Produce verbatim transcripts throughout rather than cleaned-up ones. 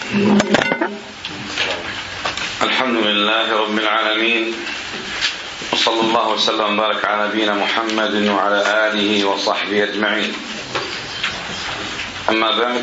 الحمد لله رب العالمين، وصلى الله وسلم وبارك على نبينا محمد وعلى آله وصحبه أجمعين. أما بعد،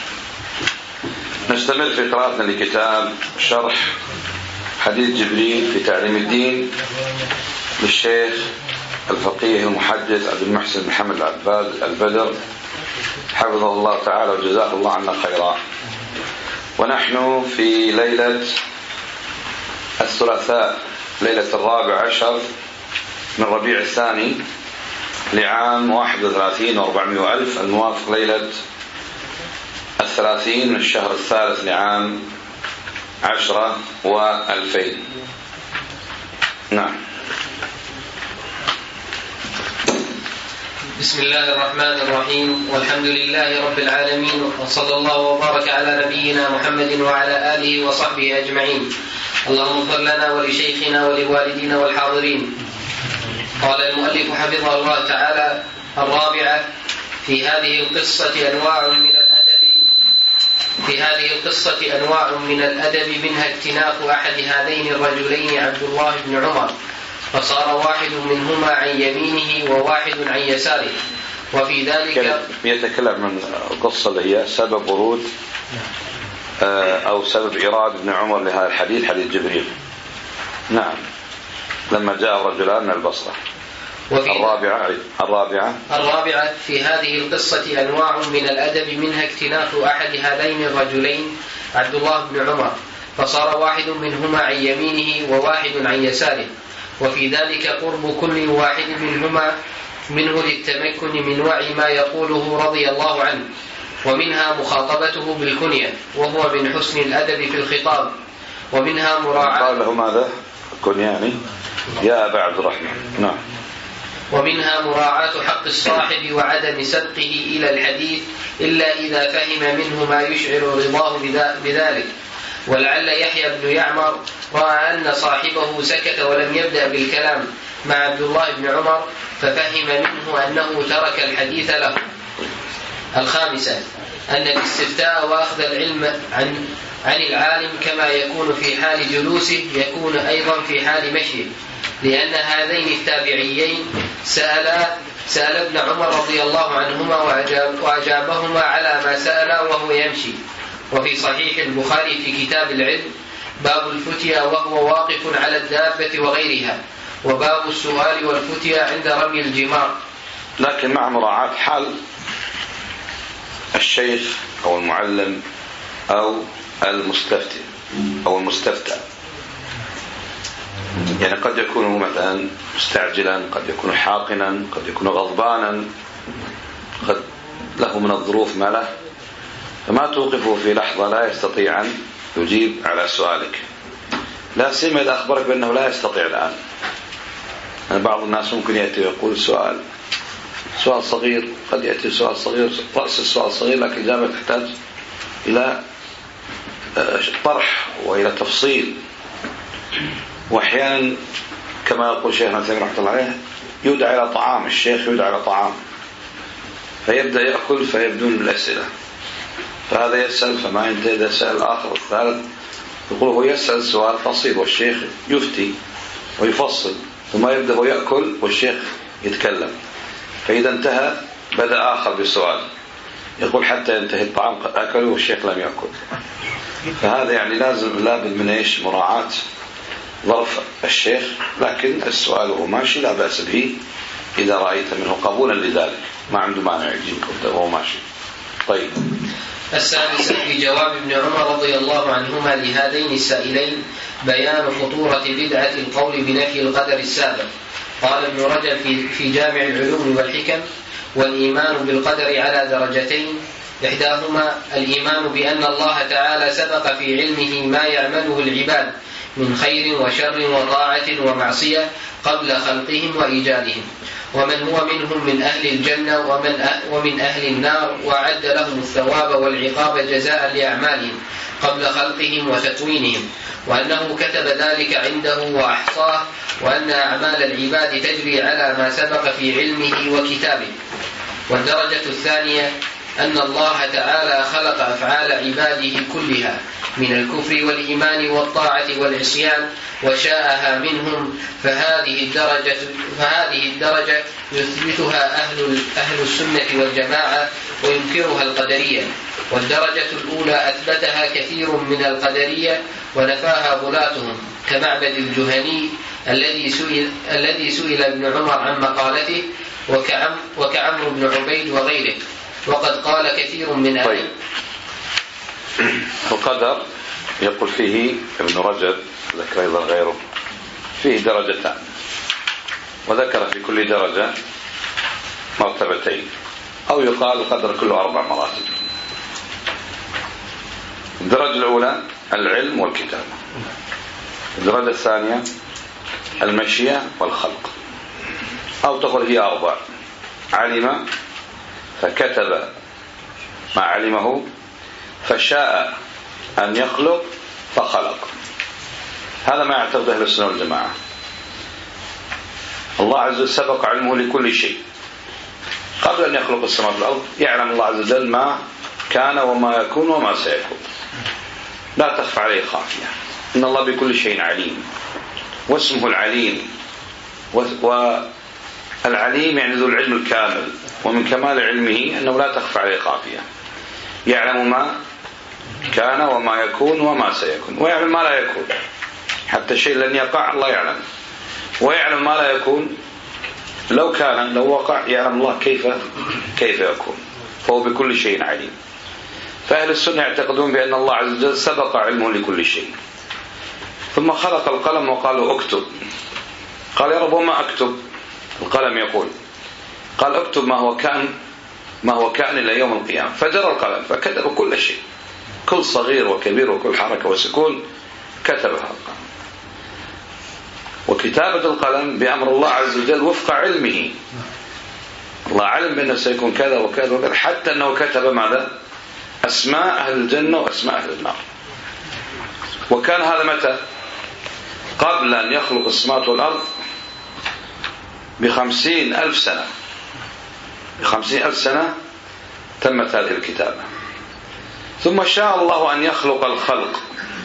نستمر في قراءتنا لكتاب شرح حديث جبريل في تعليم الدين للشيخ الفقيه المحدث عبد المحسن محمد العباد البدر حفظه الله تعالى وجزاه الله عنا خيرا. ونحن في ليلة الثلاثاء، ليلة الرابع عشر من ربيع الثاني لعام واحد وثلاثين وأربعمائة ألف، الموافق ليلة الثلاثين من الشهر الثالث لعام عشرة وألفين. نعم. بسم الله الرحمن الرحيم، والحمد لله رب العالمين، وصلى الله وبارك على نبينا محمد وعلى آله وصحبه أجمعين. اللهم اغفر لنا ولشيخنا ولوالدينا والحاضرين. قال المؤلف حفظه الله تعالى: الرابعة، في هذه القصة أنواع من الأدب في هذه القصة أنواع من الأدب منها اكتناف أحد هذين الرجلين عبد الله بن عمر، فصار واحد منهما عن يمينه وواحد عن يساره. وفي ذلك يتكلم عن القصة اللي هي سبب ورود أو سبب إيراد ابن عمر لهذا الحديث، حديث جبريل. نعم، لما جاء الرجلان من البصرة. الرابعة الرابعة الرابعة في هذه القصة أنواع من الأدب منها اكتناف أحد هذين الرجلين عبد الله بن عمر، فصار واحد منهما عن يمينه وواحد عن يساره. وفي ذلك قرب كل واحد منهما منه للتمكن من وعي ما يقوله رضي الله عنه، ومنها مخاطبته بالكنية وهو من حسن الأدب في الخطاب، ومنها مراعاة قال له ماذا؟ كن يعني يا أبا عبد الرحمن. نعم. ومنها مراعاة حق الصاحب وعدم سبقه إلى الحديث إلا إذا فهم منه ما يشعر رضاه بذلك. ولعل يحيى بن يعمر رأى أن صاحبه سكت ولم يبدأ بالكلام مع عبد الله بن عمر، ففهم منه أنه ترك الحديث له. الخامسة، أن الاستفتاء وأخذ العلم عن عن العالم كما يكون في حال جلوسه يكون أيضا في حال مشيه، لأن هذين التابعيين سألا سأل ابن عمر رضي الله عنهما وأجاب وأجابهما على ما سألا وهو يمشي. وفي صحيح البخاري في كتاب العلم باب الفتيا وهو واقف على الدابة وغيرها، وباب السؤال والفتيا عند رمي الجمار، لكن مع مراعاة حال الشيخ أو المعلم أو المستفتي أو المستفتى. يعني قد يكون مثلا مستعجلا، قد يكون حاقنا، قد يكون غضبانا، قد له من الظروف ما له، فما توقفه في لحظة لا يستطيع أن يجيب على سؤالك، لا سيما إذا أخبرك بأنه لا يستطيع الآن. يعني بعض الناس ممكن يأتي ويقول سؤال سؤال صغير، قد يأتي سؤال صغير، رأس السؤال صغير، لكن الإجابة تحتاج إلى طرح وإلى تفصيل. وأحيانا كما يقول شيخنا ثاني رحمة الله عليه يدعى إلى طعام، الشيخ يدعى إلى طعام فيبدأ يأكل فيبدون بالأسئلة، فهذا يسأل فما ينتهي، إذا سأل الآخر والثالث يقول هو يسأل سؤال فصيل والشيخ يفتي ويفصل، ثم يبدأ هو يأكل والشيخ يتكلم، فإذا انتهى بدأ آخر بالسؤال يقول حتى ينتهي الطعام أكله والشيخ لم يأكل. فهذا يعني لازم لابد من إيش؟ مراعاة ظرف الشيخ، لكن السؤال وهو ماشي لا بأس به إذا رأيت منه قبولا لذلك، ما عنده مانع يجيك وهو ماشي. طيب. السادسة، في جواب ابن عمر رضي الله عنهما لهذين السائلين بيان خطورة بدعة القول بنفي القدر السابق. قال ابن رجب في, في جامع العلوم والحكم: والإيمان بالقدر على درجتين، إحداهما الإيمان بأن الله تعالى سبق في علمه ما يعمله العباد من خير وشر وطاعة ومعصية قبل خلقهم وإيجادهم، ومن هو منهم من أهل الجنة ومن, ومن أهل النار، وأعد لهم الثواب والعقاب جزاء لأعمالهم قبل خلقهم وتكوينهم، وأنه كتب ذلك عنده وأحصاه، وأن أعمال العباد تجري على ما سبق في علمه وكتابه. والدرجة الثانية أن الله تعالى خلق أفعال عباده كلها من الكفر والإيمان والطاعة والعصيان وشاءها منهم، فهذه الدرجة, فهذه الدرجة يثبتها أهل, أهل السنة والجماعة وينكرها القدرية، والدرجة الأولى أثبتها كثير من القدرية ونفاها غلاتهم كمعبد الجهني الذي سئل, الذي سئل ابن عمر عن مقالته وكعم وكعمرو بن عبيد وغيره. وقد قال كثير من أهل طيب. القدر يقول فيه ابن رجب ذكر أيضا غيره فيه درجتان، وذكر في كل درجة مرتبتين، أو يقال القدر كله أربع مراتب. الدرجة الأولى العلم والكتابة، الدرجة الثانية المشيئة والخلق، أو تقول هي أربع: علم فكتب ما علمه، فشاء أن يخلق فخلق. هذا ما يعتقد أهل السنة والجماعة. الله عز وجل سبق علمه لكل شيء قبل أن يخلق السماوات والأرض، يعلم الله عز وجل ما كان وما يكون وما سيكون، لا تخفى عليه خافية. إن الله بكل شيء عليم، واسمه العليم، والعليم يعني ذو العلم الكامل، ومن كمال علمه أنه لا تخفى عليه خافية، يعلم ما كان وما يكون وما سيكون، ويعلم ما لا يكون، حتى شيء لن يقع الله يعلم، ويعلم ما لا يكون، لو كان لو وقع يعلم الله كيف كيف يكون، فهو بكل شيء عليم. فأهل السنة يعتقدون بأن الله عز وجل سبق علمه لكل شيء، ثم خلق القلم وقالوا اكتب. قال يا رب وما أكتب؟ القلم يقول، قال اكتب ما هو كان ما هو كان إلى يوم القيامة. فجرى القلم فكتب كل شيء، كل صغير وكبير وكل حركة وسكون كتبها القلم. وكتابة القلم بأمر الله عز وجل وفق علمه، الله علم بأنه سيكون كذا وكذا وكذا، حتى أنه كتب ماذا؟ أسماء أهل الجنة وأسماء أهل النار. وكان هذا متى؟ قبل أن يخلق السماوات والأرض بخمسين ألف سنة. بخمسين ألف سنة تمت هذه الكتابة. ثم شاء الله أن يخلق الخلق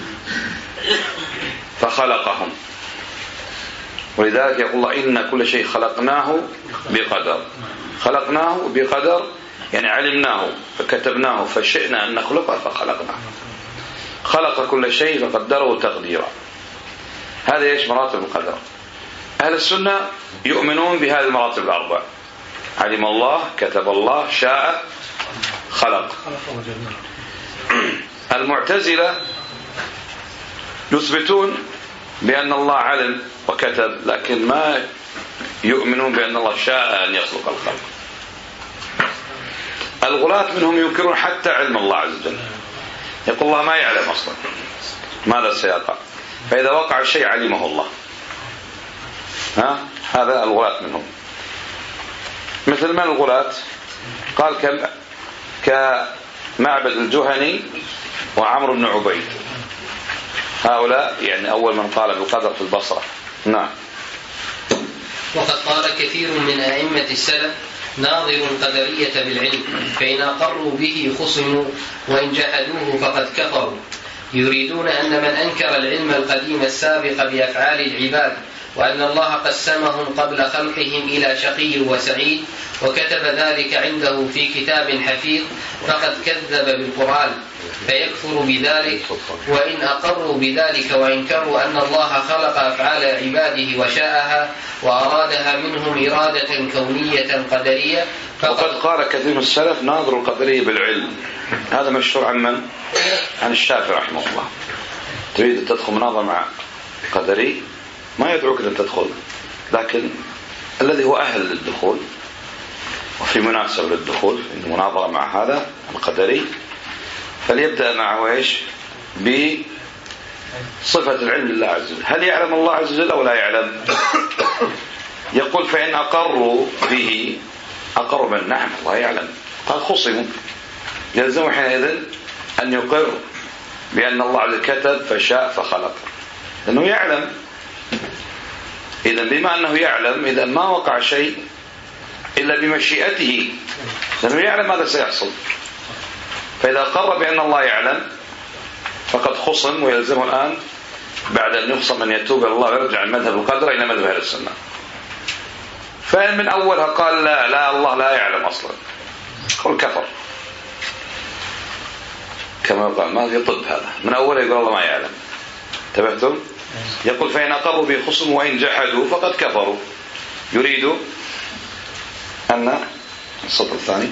فخلقهم، ولذلك يقول الله إن كل شيء خلقناه بقدر. خلقناه بقدر يعني علمناه فكتبناه فشئنا أن نخلقه فخلقناه. خلق كل شيء فقدره تقديرا. هذا ايش؟ مراتب القدر. أهل السنة يؤمنون بهذه المراتب الأربع: علم الله، كتب الله، شاء، خلق. المعتزلة يثبتون بأن الله علم وكتب، لكن ما يؤمنون بأن الله شاء أن يخلق الخلق. الغلاة منهم ينكرون حتى علم الله عز وجل، يقول الله ما يعلم أصلا ماذا سيقع، فإذا وقع الشيء علمه الله. ها؟ هذا الغلاة منهم. مثل من الغلاة؟ قال كمعبد الجهني وعمرو بن عبيد، هؤلاء يعني أول من قال بالقدر في البصرة. نعم. وقد قال كثير من أئمة السلف: ناظر القدرية بالعلم، فإن أقروا به خصموا، وإن جحدوه فقد كفروا. يريدون أن من أنكر العلم القديم السابق بأفعال العباد وأن الله قسمهم قبل خلقهم إلى شقي وسعيد وكتب ذلك عنده في كتاب حفيظ فقد كذب بالقرآن، فيكفر بذلك. وإن أقروا بذلك وإنكروا أن الله خلق أفعال عباده وشاءها وأرادها منهم إرادة كونية قدرية. وقد قال كثير من السلف: ناظر القدرية بالعلم. هذا مشهور عن من؟ عن الشافعي رحمه الله. تريد أن تدخل مناظرة مع قدري ما يدعوك أن تدخل، لكن الذي هو أهل للدخول وفي مناسبة للدخول في مناظرة مع هذا القدري فليبدأ معه إيش؟ بصفة العلم لله عز وجل. هل يعلم الله عز وجل أو لا يعلم؟ يقول: فإن أقروا به أقروا من نعم الله يعلم. قال: خصموا، يلزم حينئذ أن يقر بأن الله عز وجل كتب فشاء فخلق، لأنه يعلم. إذن بما أنه يعلم، إذا ما وقع شيء إلا بمشيئته، لأنه يعلم ماذا سيحصل. فإذا قر بأن الله يعلم فقد خصم، ويلزمه الآن بعد أن يخصم أن يتوب إلى الله ويرجع من مذهب القدر إلى مذهب أهل السنة. فإن من أولها قال لا لا الله لا يعلم أصلا، قل كفر، كما قال ما في طب هذا، من أوله يقول الله ما يعلم. انتبهتم؟ يقول فإن أقروا به خصم وإن جحدوا فقد كفروا. يريد أن السطر الثاني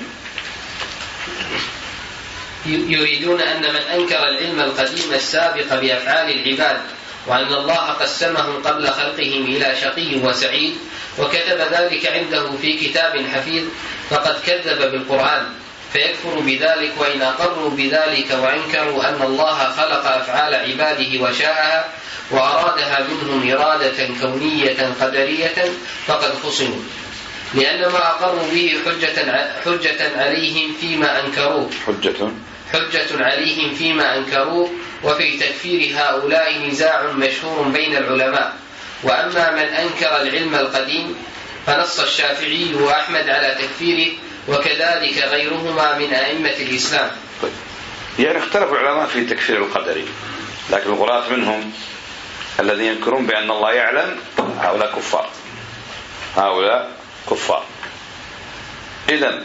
يريدون أن من أنكر العلم القديم السابق بأفعال العباد وأن الله قسمهم قبل خلقهم إلى شقي وسعيد وكتب ذلك عنده في كتاب حفيظ فقد كذب بالقرآن، فيكفر بذلك وإن أقروا بذلك وأنكروا أن الله خلق أفعال عباده وشاءها وأرادها منهم إرادة كونية قدرية فقد خصموا، لأن ما أقروا به حجة, حجة عليهم فيما أنكروه حجة حجة عليهم فيما أنكروه وفي تكفير هؤلاء نزاع مشهور بين العلماء. وأما من أنكر العلم القديم فنص الشافعي وأحمد على تكفيره وكذلك غيرهما من أئمة الإسلام. طيب. يعني اختلف العلماء في تكفير القدري، لكن الغلاة منهم الذين ينكرون بأن الله يعلم هؤلاء كفار، هؤلاء كفار. إذن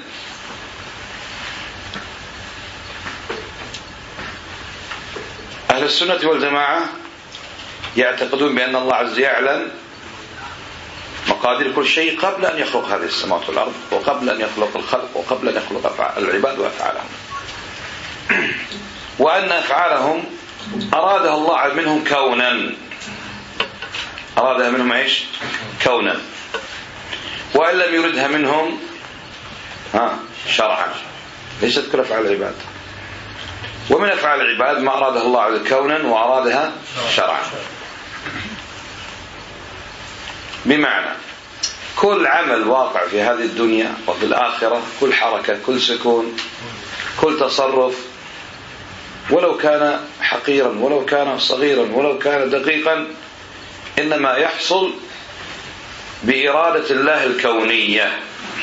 أهل السنة والجماعة يعتقدون بأن الله عز وجل يعلم مقادير كل شيء قبل أن يخلق هذه السماوات والأرض، وقبل أن يخلق الخلق، وقبل أن يخلق العباد وأفعالهم، وأن أفعالهم أرادها الله منهم كونا، أرادها منهم إيش؟ كونا، وإن لم يردها منهم ها شرعا. ليست كل أفعال العباد، ومن أفعال العباد ما أرادها الله عز وجل كونا وأرادها شرعا. بمعنى كل عمل واقع في هذه الدنيا وفي الآخرة، كل حركة، كل سكون، كل تصرف، ولو كان حقيرا ولو كان صغيرا ولو كان دقيقا، إنما يحصل بإرادة الله الكونية.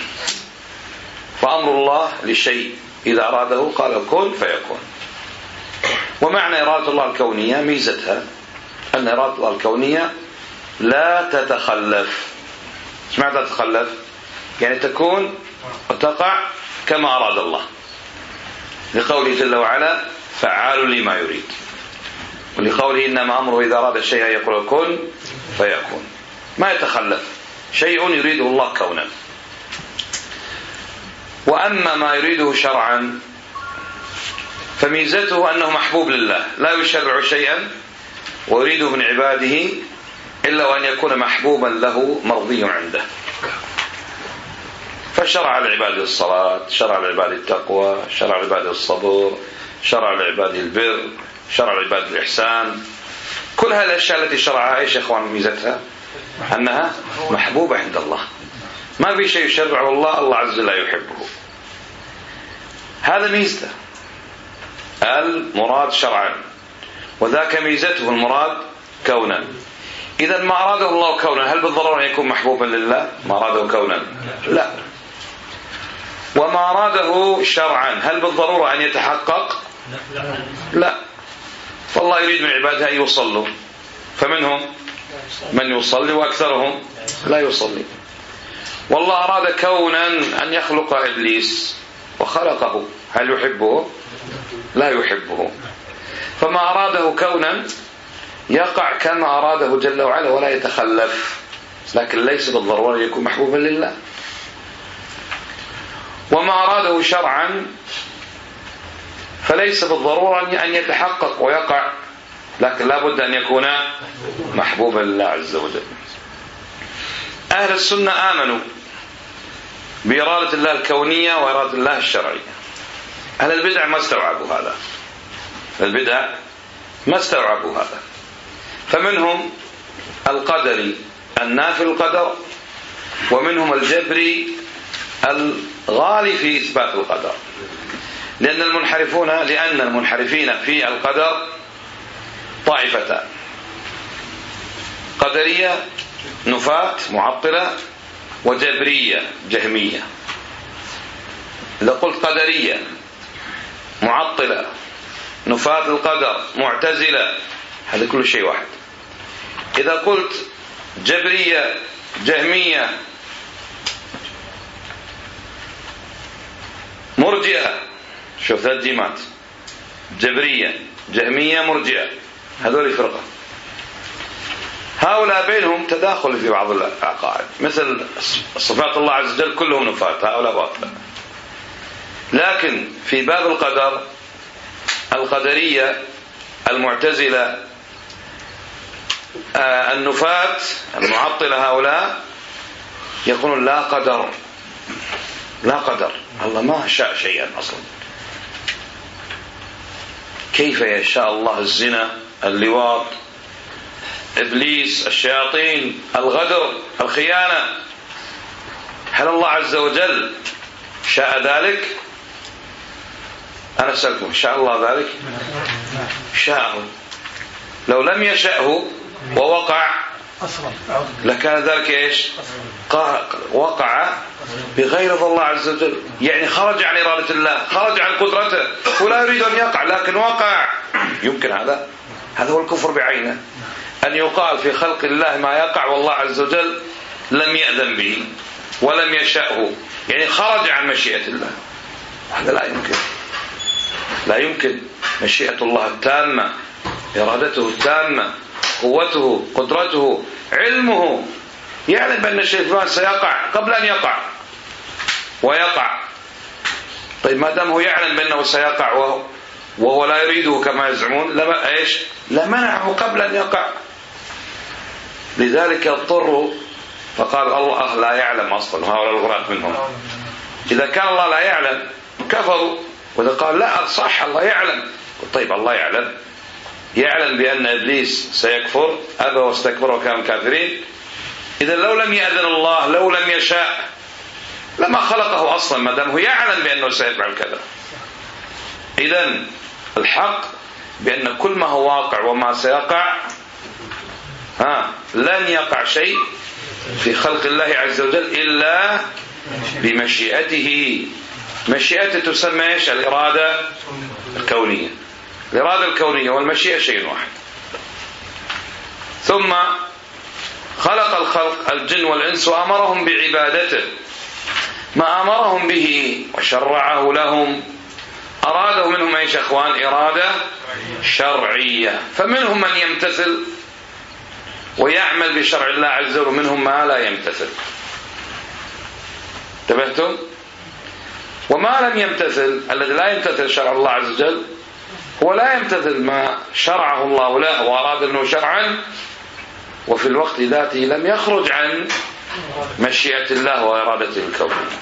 فأمر الله لشيء إذا أراده قال كن فيكون. ومعنى إرادة الله الكونية ميزتها أن إرادة الله الكونية لا تتخلف. ايش معنى تتخلف؟ يعني تكون وتقع كما أراد الله، لقوله جل وعلا فعال لما يريد، ولقوله إنما أمره إذا أراد شيئا يقول كن فيكون. ما يتخلف، شيء يريده الله كونا. وأما ما يريده شرعا فميزته أنه محبوب لله، لا يشرع شيئا ويريده من عباده إلا وأن يكون محبوبا له مرضي عنده. فشرع لعباده الصلاة، شرع لعباده التقوى، شرع لعباده الصبر، شرع لعباده البر، شرع لعباده الإحسان. كل هذه الأشياء التي شرعها إيش يا إخوان ميزتها؟ أنها محبوبة عند الله، ما في شيء يشرعه الله الله عز وجل لا يحبه. هذا ميزته المراد شرعا، وذاك ميزته المراد كونا. إذا ما أراده الله كونا هل بالضرورة أن يكون محبوبا لله؟ ما أراده كونا لا. وما أراده شرعا هل بالضرورة أن يتحقق؟ لا. فالله يريد من عباده أن يصلوا، فمنهم من يصلي وأكثرهم لا يصلي. والله أراد كونا أن يخلق إبليس وخلقه، هل يحبه؟ لا يحبه. فما أراده كونا يقع كما أراده جل وعلا ولا يتخلف، لكن ليس بالضرورة أن يكون محبوبا لله. وما أراده شرعا فليس بالضرورة أن يتحقق ويقع، لكن لا بد أن يكون محبوبا لله عز وجل. أهل السنة آمنوا بإرادة الله الكونية وإرادة الله الشرعية. أهل البدع ما استوعبوا هذا، البدع ما استوعبوا هذا. فمنهم القدري النافي القدر، ومنهم الجبري الغالي في إثبات القدر. لأن المنحرفون لأن المنحرفين في القدر طائفتان: قدرية نفاة معطلة، وجبرية جهمية. إذا قلت قدرية معطلة، نفاة القدر، معتزلة، هذا كل شيء واحد. إذا قلت جبرية، جهمية، مرجئة، شوف ثلاث جيمات، جبرية، جهمية، مرجئة، هذول فرقة. هؤلاء بينهم تداخل في بعض العقائد، مثل صفات الله عز وجل كلهم نفاة، هؤلاء باطلة. لكن في باب القدر القدرية، المعتزلة، آه النفاة، المعطلة، هؤلاء يقولون لا قدر، لا قدر، الله ما شاء شيئا أصلا. كيف يشاء الله الزنا، اللواط، إبليس، الشياطين، الغدر، الخيانة؟ هل الله عز وجل شاء ذلك؟ أنا أسألكم، شاء الله ذلك؟ شاءه. لو لم يشأه ووقع لكان ذلك إيش؟ وقع بغير رضا الله عز وجل، يعني خرج عن إرادة الله، خرج عن قدرته، ولا يريد أن يقع لكن وقع. يمكن هذا؟ هذا هو الكفر بعينه، أن يقال في خلق الله ما يقع والله عز وجل لم يأذن به ولم يشأه، يعني خرج عن مشيئة الله. هذا لا يمكن، لا يمكن. مشيئة الله التامة، إرادته التامة، قوته، قدرته، علمه، يعلم بأن الشيء فلان سيقع قبل أن يقع ويقع. طيب ما دام هو يعلم بأنه سيقع وهو, وهو لا يريده كما يزعمون، لما إيش؟ لمنعه قبل أن يقع. لذلك اضطروا فقال الله لا يعلم أصلا، وهؤلاء الغرات منهم. إذا كان الله لا يعلم كفروا، وإذا قال لا صح الله يعلم، طيب الله يعلم، يعلم بأن إبليس سيكفر، أبى واستكبر وكانوا كافرين. إذا لو لم يأذن الله، لو لم يشاء، لما خلقه أصلا ما دام هو يعلم بأنه سيفعل كذا. إذن الحق بأن كل ما هو واقع وما سيقع، ها لن يقع شيء في خلق الله عز وجل إلا بمشيئته. مشيئته تسمى إيش؟ الإرادة الكونية. الإرادة الكونية والمشيئة شيء واحد. ثم خلق الخلق الجن والإنس وأمرهم بعبادته، ما أمرهم به وشرعه لهم، أراده منهم أيش أخوان؟ إرادة شرعية. فمنهم من يمتثل ويعمل بشرع الله عز وجل، ومنهم ما لا يمتثل. انتبهتم؟ وما لم يمتثل، الذي لا يمتثل شرع الله عز وجل هو لا يمتثل ما شرعه الله له وأراد أنه شرعا، وفي الوقت ذاته لم يخرج عن مشيئة الله وإرادته الكونية.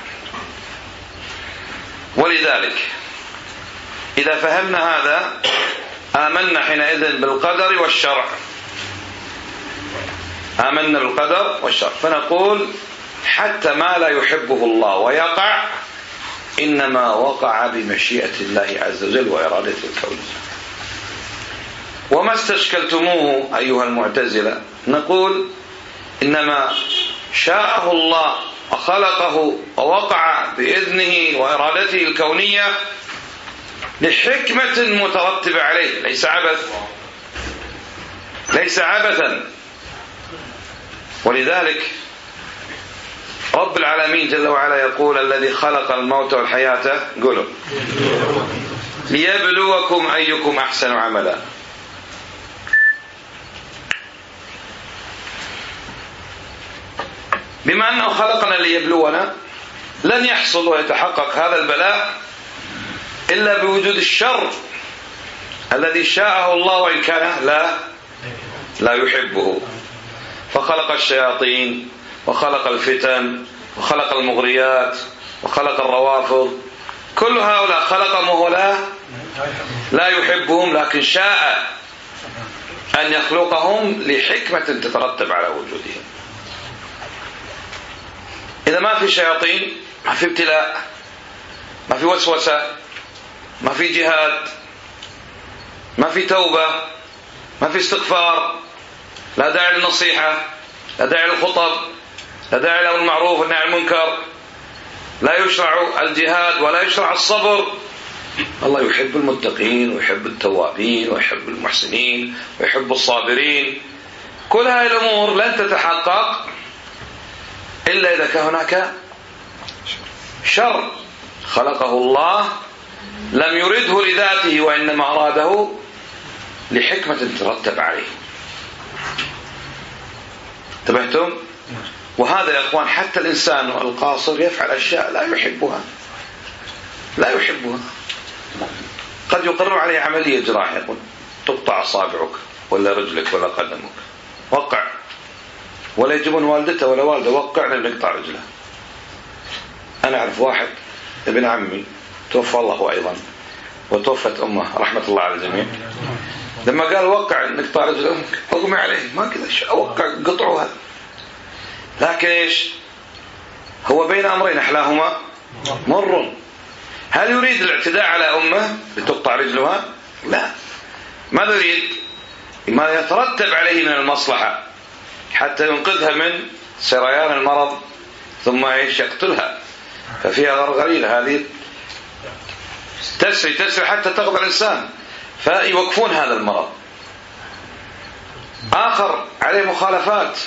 ولذلك إذا فهمنا هذا آمنا حينئذ بالقدر والشرع، آمنا بالقدر والشرع. فنقول حتى ما لا يحبه الله ويقع إنما وقع بمشيئة الله عز وجل وإرادته الكونية. وما استشكلتموه أيها المعتزلة، نقول إنما شاءه الله وخلقه ووقع بإذنه وإرادته الكونية لحكمة مترتبة عليه، ليس عبث، ليس عبثا. ولذلك رب العالمين جل وعلا يقول الذي خلق الموت والحياة قولوا ليبلوكم أيكم أحسن عملا. بما أنه خلقنا ليبلونا، لن يحصل ويتحقق هذا البلاء إلا بوجود الشر الذي شاءه الله وإن كان لا لا يحبه. فخلق الشياطين وخلق الفتن وخلق المغريات وخلق الروافض، كل هؤلاء خلقهم وهو لا لا يحبهم، لكن شاء أن يخلقهم لحكمة تترتب على وجودهم. إذا ما في شياطين، ما في ابتلاء، ما في وسوسة، ما في جهاد، ما في توبة، ما في استغفار، لا داعي للنصيحة، لا داعي للخطب، لا داعي لأمر المعروف والنهي عن المنكر، لا يشرع الجهاد ولا يشرع الصبر، الله يحب المتقين ويحب التوابين ويحب المحسنين ويحب الصابرين. كل هذه الأمور لن تتحقق إلا إذا كان هناك شر خلقه الله لم يرده لذاته وإنما أراده لحكمة ترتب عليه. انتبهتم؟ وهذا يا أخوان حتى الإنسان القاصر يفعل أشياء لا يحبها لا يحبها قد يقرر عليه عملية جراحية، يقول تقطع أصابعك ولا رجلك ولا قدمك، وقع، ولا يجيبون والدته ولا والده وقعنا بنقطع رجله. أنا أعرف واحد ابن عمي توفى الله أيضا وتوفت أمه رحمة الله على الجميع، لما قال وقع نقطع رجل أمك أغمي عليه ما كذا أوقع قطعها، لكن إيش هو بين أمرين أحلاهما مر. هل يريد الاعتداء على أمه لتقطع رجلها؟ لا، ماذا يريد؟ ما يترتب عليه من المصلحة حتى ينقذها من سريان المرض ثم إيش يقتلها، ففيها غرغرينة هذه تسري تسري حتى تقضى الإنسان، فيوقفون هذا المرض. آخر عليه مخالفات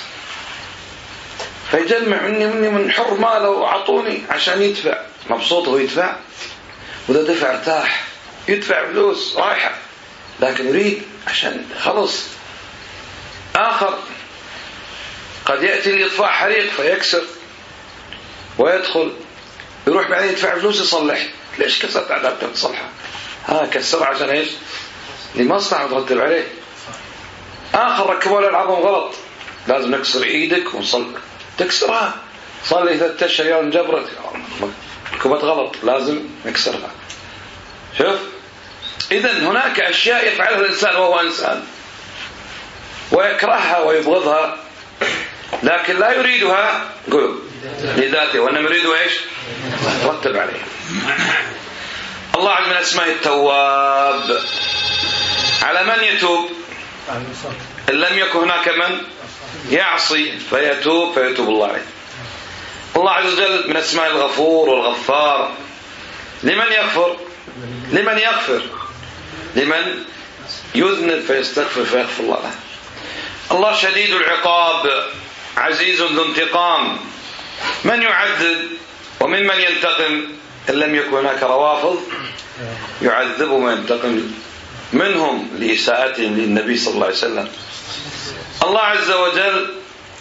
فيجمع مني مني من حر ماله وعطوني عشان يدفع، مبسوط هو يدفع، وإذا دفع ارتاح، يدفع فلوس رايحة، لكن يريد عشان خلص. آخر قد يأتي لإطفاء حريق فيكسر ويدخل، يروح بعدين يدفع فلوس يصلح. ليش كسرت عذابك تصلحها؟ ها كسر عشان ايش؟ لمصلحة مترتب عليه. آخر ركبوا له العظم غلط، لازم نكسر ايدك ونصلك، تكسرها، صلي ثلاثة أشهر يوم جبرت ركبت غلط لازم نكسرها. شوف، إذن هناك أشياء يفعلها الإنسان وهو إنسان ويكرهها ويبغضها، لكن لا يريدها قل لذاته وإنما يريده إيش؟ رتب عليه. الله عز من أسماء التواب، على من يتوب؟ إن لم يكن هناك من يعصي فيتوب فيتوب الله عليه. الله عز وجل من أسماء الغفور والغفار، لمن يغفر؟ لمن يغفر لمن يذنب فيستغفر فيغفر الله له. الله شديد العقاب عزيز ذو انتقام، من يعذب وممن ينتقم؟ إن لم يكن هناك روافض يعذبهم وينتقم منهم لإساءتهم للنبي صلى الله عليه وسلم. الله عز وجل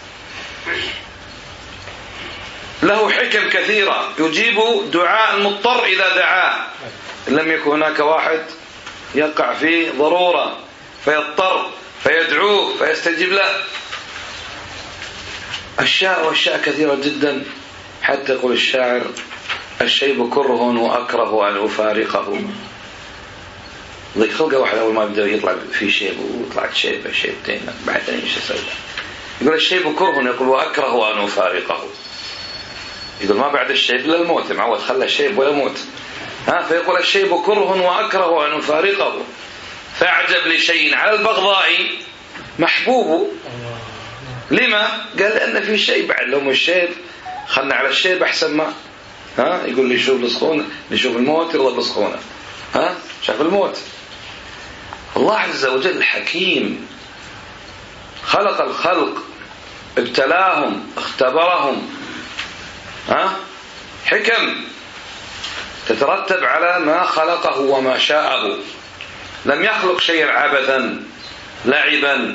له حكم كثيرة، يجيب دعاء المضطر إذا دعاه، إن لم يكن هناك واحد يقع في ضرورة فيضطر فيدعوه فيستجيب له. أشياء وأشياء كثيرة جدا، حتى يقول الشاعر الشيب كره وأكره أن أفارقه. ضيق خلقه واحد أول ما بدأ يطلع في شيب وطلعت شيبة شيبتين بعدين إيش يسوي؟ يقول الشيب كره، يقول وأكره أن أفارقه، يقول ما بعد الشيب إلا الموت، معود خلى الشيب ولا موت. ها فيقول الشيب كره وأكره أن أفارقه، فأعجب لشيء على البغضاء محبوب. لما؟ قال لأن في شيء بعد، لو مش الشيب خلنا على الشيب أحسن ما ها يقول لي شوف السخونة، نشوف الموت يلا بالسخونة، ها شاف الموت. الله عز وجل حكيم، خلق الخلق، ابتلاهم، اختبرهم، ها حكم تترتب على ما خلقه وما شاءه. لم يخلق شيئا عبثا لعبا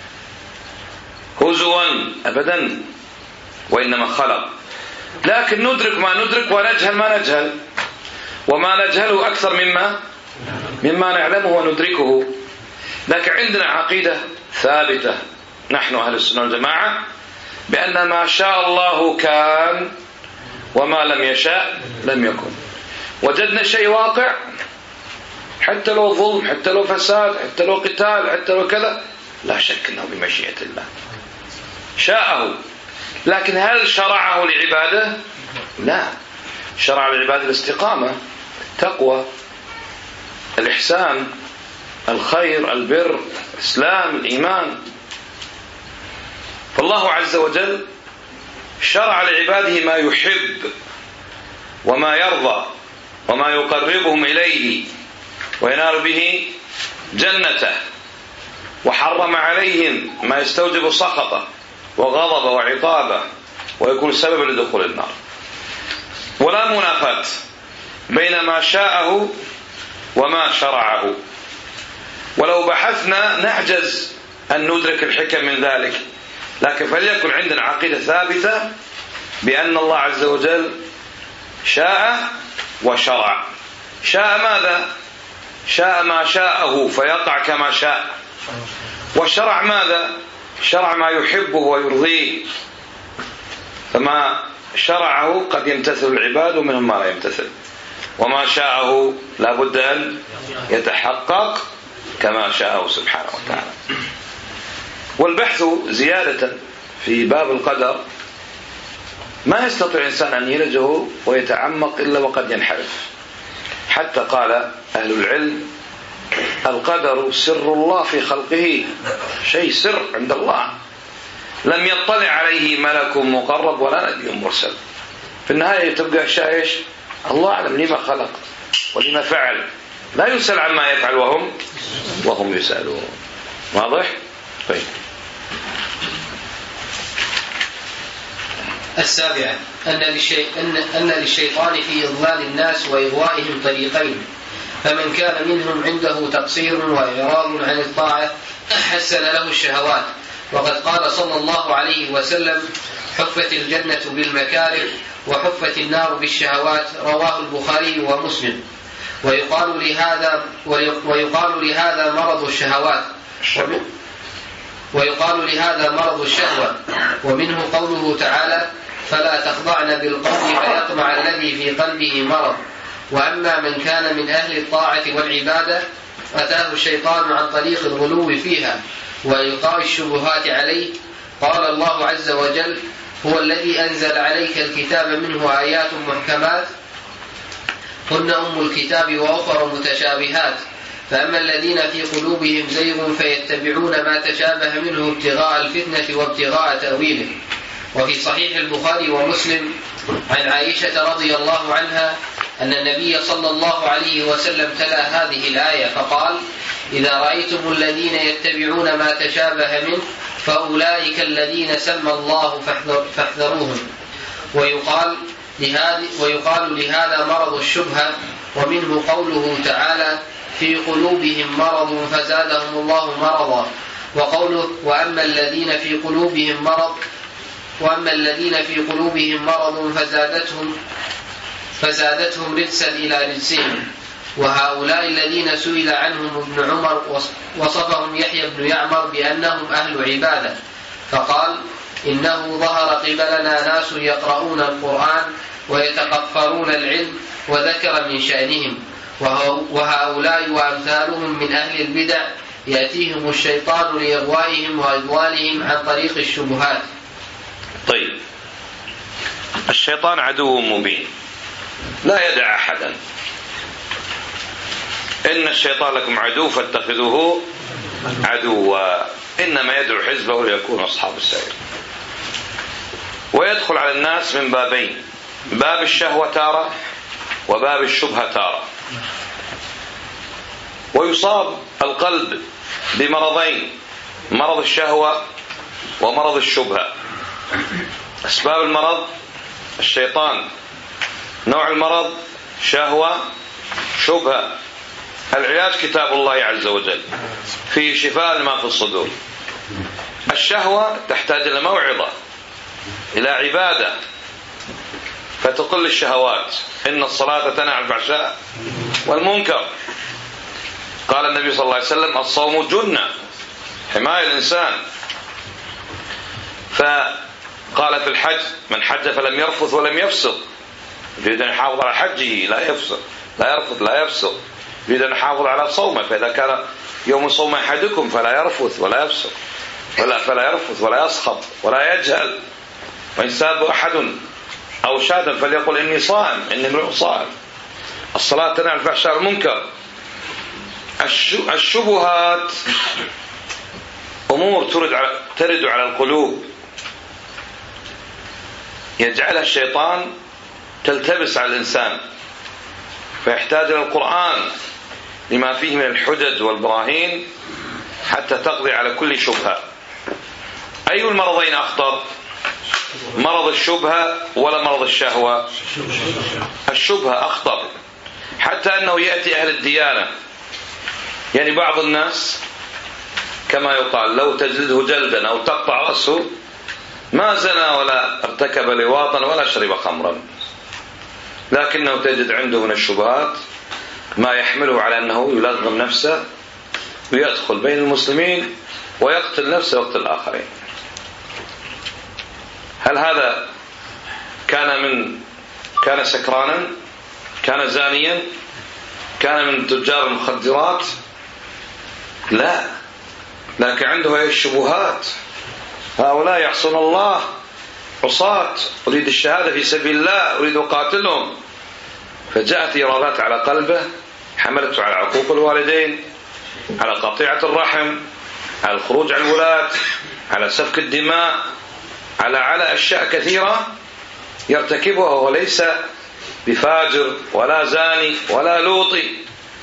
هزوا أبدا، وإنما خلق. لكن ندرك ما ندرك ونجهل ما نجهل، وما نجهله أكثر مما مما نعلمه وندركه. لكن عندنا عقيدة ثابتة نحن أهل السنة والجماعة بأن ما شاء الله كان وما لم يشاء لم يكن. وجدنا شيء واقع حتى لو ظلم، حتى لو فساد، حتى لو قتال، حتى لو كذا، لا شك أنه بمشيئة الله شاءه. لكن هل شرعه لعباده؟ لا، شرع لعباده الاستقامة، تقوى، الإحسان، الخير، البر، الإسلام، الإيمان. فالله عز وجل شرع لعباده ما يحب وما يرضى، وما يقربهم إليه وينال به جنته، وحرم عليهم ما يستوجب سخطه وغضبه وعقابه ويكون سبب لدخول النار. ولا منافاة بين ما شاءه وما شرعه، ولو بحثنا نعجز أن ندرك الحكم من ذلك، لكن فليكن عندنا عقيدة ثابتة بأن الله عز وجل شاء وشرع. شاء ماذا؟ شاء ما شاءه فيقع كما شاء. وشرع ماذا؟ شرع ما يحبه ويرضيه، فما شرعه قد يمتثل العباد ومنهم ما لا يمتثل، وما شاءه لا بد أن يتحقق كما شاءه سبحانه وتعالى. والبحث زيادة في باب القدر ما يستطيع الإنسان أن يلجه ويتعمق إلا وقد ينحرف. حتى قال أهل العلم: القدر سر الله في خلقه، شيء سر عند الله لم يطلع عليه ملك مقرب ولا نبي مرسل. في النهاية تبقى شايش الله أعلم لما خلق ولما فعل، لا يسأل عما يفعل وهم وهم يسألون. واضح؟ طيب. السابعة أن, للشي... أن... أن للشيطان في إضلال الناس وإغوائهم طريقين، فمن كان منهم عنده تقصير وإعراض عن الطاعة حسن له الشهوات، وقد قال صلى الله عليه وسلم: حفت الجنة بالمكاره وحفت النار بالشهوات، رواه البخاري ومسلم. ويقال لهذا ويقال لهذا مرض الشهوات، ويقال لهذا مرض الشهوة، ومنه قوله تعالى: فلا تخضعن بالقول فيطمع الذي في قلبه مرض. وأما من كان من أهل الطاعة والعبادة أتاه الشيطان عن طريق الغلو فيها وإلقاء الشبهات عليه. قال الله عز وجل: هو الذي أنزل عليك الكتاب منه آيات محكمات هن أم الكتاب وأخر متشابهات، فأما الذين في قلوبهم زيغ فيتبعون ما تشابه منه ابتغاء الفتنة وابتغاء تأويله. وفي صحيح البخاري ومسلم عن عائشة رضي الله عنها أن النبي صلى الله عليه وسلم تلا هذه الآية فقال: إذا رأيتم الذين يتبعون ما تشابه منه فأولئك الذين سمى الله فاحذروهم. ويقال لهذا, ويقال لهذا مرض الشبهة، ومنه قوله تعالى: في قلوبهم مرض فزادهم الله مرضا. وقوله: وأما الذين في قلوبهم مرض وأما الذين في قلوبهم مرض فزادتهم فزادتهم رجسا إلى رجسهم. وهؤلاء الذين سئل عنهم ابن عمر وصفهم يحيى بن يعمر بأنهم أهل عبادة، فقال: إنه ظهر قبلنا ناس يقرؤون القرآن ويتقفرون العلم، وذكر من شأنهم. وهؤلاء وأمثالهم من أهل البدع يأتيهم الشيطان لإغوائهم وإضلالهم عن طريق الشبهات. طيب، الشيطان عدو مبين لا يدع أحدا. إن الشيطان لكم عدو فاتخذوه عدوا، إنما يدعو حزبه ليكون أصحاب السعير. ويدخل على الناس من بابين: باب الشهوة تارة وباب الشبهة تارة. ويصاب القلب بمرضين: مرض الشهوة ومرض الشبهة. أسباب المرض الشيطان، نوع المرض شهوة شبهة. العلاج كتاب الله عز وجل فيه شفاء لما في الصدور. الشهوة تحتاج إلى موعظة، إلى عبادة فتقل الشهوات. إن الصلاة تنهى عن الفحشاء والمنكر. قال النبي صلى الله عليه وسلم: الصوم جنة، حماية الإنسان. فقال في الحج: من حج فلم يرفث ولم يفسق، يريد أن يحافظ على حجه لا يفسق لا يرفث لا يفسق. يريد أن يحافظ على صومه، فإذا كان يوم صوم أحدكم فلا يرفث ولا يفسق ولا فلا يرفث ولا يصخب ولا يجهل. وإن ساب أحد أو شادا فليقل إني صائم، إني امرؤ صائم. الصلاة تنهى عن الفحشاء والمنكر. الشبهات أمور ترد على القلوب، يجعلها الشيطان تلتبس على الإنسان، فيحتاج إلى القرآن لما فيه من الحجج والبراهين حتى تقضي على كل شبهة. أي المرضين أخطر؟ مرض الشبهة ولا مرض الشهوة؟ الشبهة أخطر، حتى أنه يأتي أهل الديانة، يعني بعض الناس كما يقال لو تجلده جلدا أو تقطع رأسه ما زنى ولا ارتكب لواطا ولا شرب خمرا، لكنه تجد عنده من الشبهات ما يحمله على أنه يلغم نفسه ويدخل بين المسلمين ويقتل نفسه ويقتل الآخرين. هل هذا كان من كان سكرانا؟ كان زانيا؟ كان من تجار المخدرات؟ لا، لكن عنده هذه الشبهات. هؤلاء يعصون الله عصاة، أريد الشهادة في سبيل الله، أريد أقاتلهم، فجاءت إرادات على قلبه حملته على عقوق الوالدين، على قطيعة الرحم، على الخروج على الولاة، على سفك الدماء، على على أشياء كثيرة يرتكبها وهو ليس بفاجر ولا زاني ولا لوطي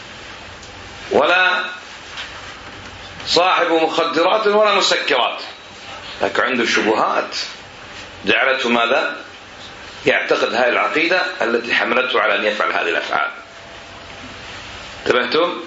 ولا صاحب مخدرات ولا مسكرات، لكن عنده شبهات جعلته ماذا؟ يعتقد هذه العقيدة التي حملته على أن يفعل هذه الأفعال. انتبهتم؟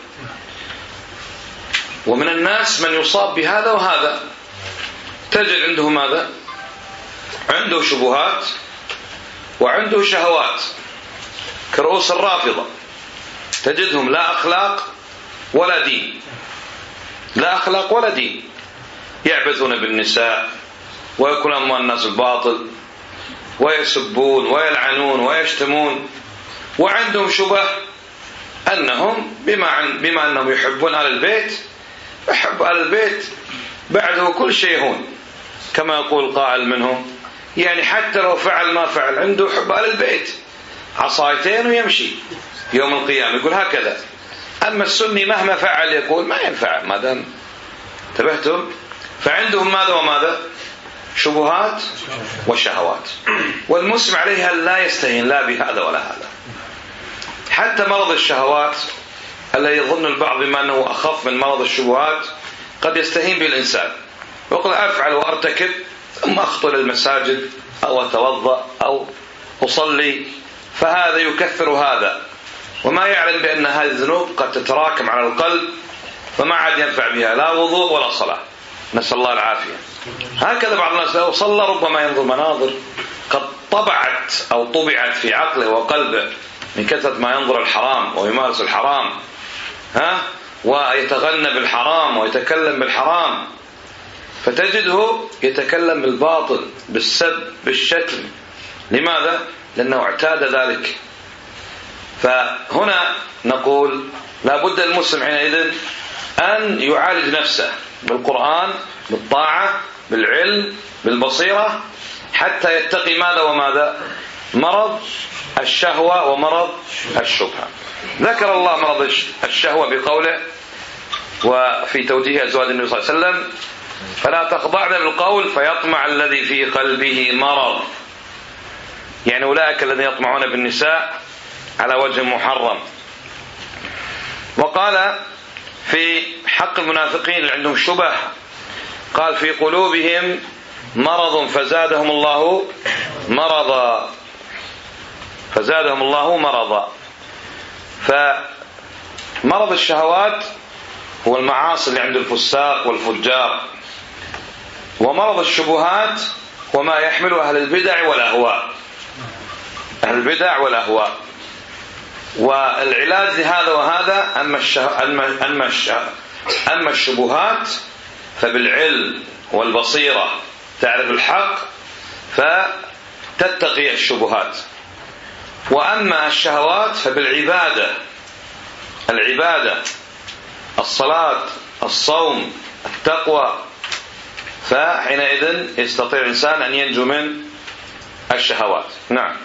ومن الناس من يصاب بهذا وهذا، تجد عنده ماذا؟ عنده شبهات وعنده شهوات، كرؤوس الرافضة تجدهم لا أخلاق ولا دين، لا أخلاق ولا دين، يعبثون بالنساء ويأكلون أموال الناس الباطل ويسبون ويلعنون ويشتمون، وعندهم شبه أنهم بما, بما أنهم يحبون آل البيت، يحب آل البيت بعده كل شيء هون، كما يقول قائل منهم، يعني حتى لو فعل ما فعل عنده حب آل البيت، عصايتين ويمشي يوم القيامة، يقول هكذا. أما السني مهما فعل يقول ما ينفع ما دام. انتبهتم؟ فعندهم ماذا وماذا؟ شبهات وشهوات، والمسلم عليها لا يستهين لا بهذا ولا هذا. حتى مرض الشهوات الذي يظن البعض بما أنه أخف من مرض الشبهات قد يستهين به الإنسان ويقول أفعل وأرتكب ثم أخطر المساجد أو أتوضأ أو أصلي، فهذا يكفر هذا وما يعلم بأن هذه الذنوب قد تتراكم على القلب فما عاد ينفع بها لا وضوء ولا صلاة، نسأل الله العافية. هكذا بعض الناس لو صلى ربما ينظر مناظر قد طبعت أو طبعت في عقله وقلبه من كثرة ما ينظر الحرام ويمارس الحرام، ها ويتغنى بالحرام ويتكلم بالحرام، فتجده يتكلم بالباطل بالسب بالشتم. لماذا؟ لأنه اعتاد ذلك. فهنا نقول لا بد المسلم حينئذ أن يعالج نفسه بالقرآن بالطاعة بالعلم بالبصيرة حتى يتقي ماذا وماذا؟ مرض الشهوة ومرض الشبهة. ذكر الله مرض الشهوة بقوله وفي توجيه أزواج النبي صلى الله عليه وسلم فلا تخضعن بالقول فيطمع الذي في قلبه مرض، يعني أولئك الذين يطمعون بالنساء على وجه محرم. وقال في حق المنافقين اللي عندهم شبه قال في قلوبهم مرض فزادهم الله مرضا، فزادهم الله مرضا. فمرض الشهوات هو المعاصي اللي عند الفساق والفجار، ومرض الشبهات هو ما يحمل أهل البدع والأهواء، أهل البدع والأهواء. والعلاج لهذا وهذا أما, الشه... أما... أما, الشه... أما الشبهات فبالعلم والبصيرة تعرف الحق فتتقي الشبهات، وأما الشهوات فبالعبادة، العبادة الصلاة الصوم التقوى، فحينئذ يستطيع الإنسان أن ينجو من الشهوات. نعم.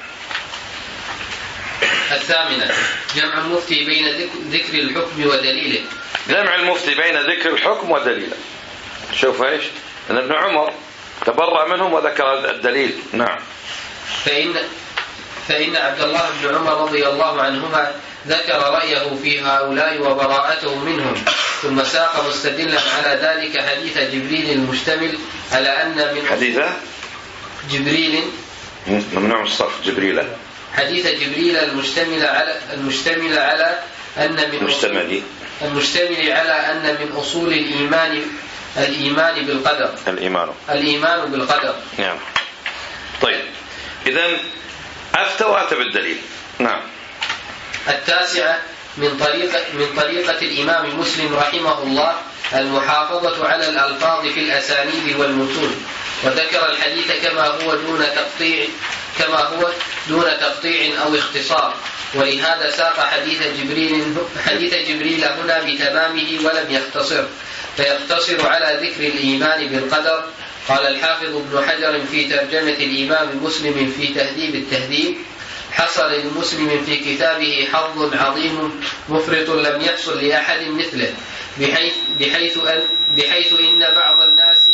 الثامنة جمع المفتي بين ذكر الحكم ودليله. جمع المفتي بين ذكر الحكم ودليله. شوف ايش؟ أن ابن عمر تبرأ منهم وذكر الدليل. نعم. فإن فإن عبد الله بن عمر رضي الله عنهما ذكر رأيه في هؤلاء وبراءته منهم، ثم ساق مستدلا على ذلك حديث جبريل المشتمل على أن من حديث جبريل ممنوع الصرف جبريل حديث جبريل المشتمل على المشتمل على أن من المشتمل المشتمل على أن من أصول الإيمان الإيمان بالقدر الإيمان الإيمان بالقدر. نعم. طيب إذن أفتى وأتى بالدليل. نعم. التاسعة من طريقة من طريقة الإمام مسلم رحمه الله المحافظة على الألفاظ في الأسانيد والمتون، وذكر الحديث كما هو دون تقطيع كما هو دون تقطيع أو اختصار، ولهذا ساق حديث جبريل حديث جبريل هنا بتمامه ولم يختصر، فيقتصر على ذكر الإيمان بالقدر. قال الحافظ ابن حجر في ترجمة الإمام مسلم في تهذيب التهذيب: حصل للمسلم في كتابه حظ عظيم مفرط لم يحصل لأحد مثله، بحيث, بحيث, أن بحيث إن بعض الناس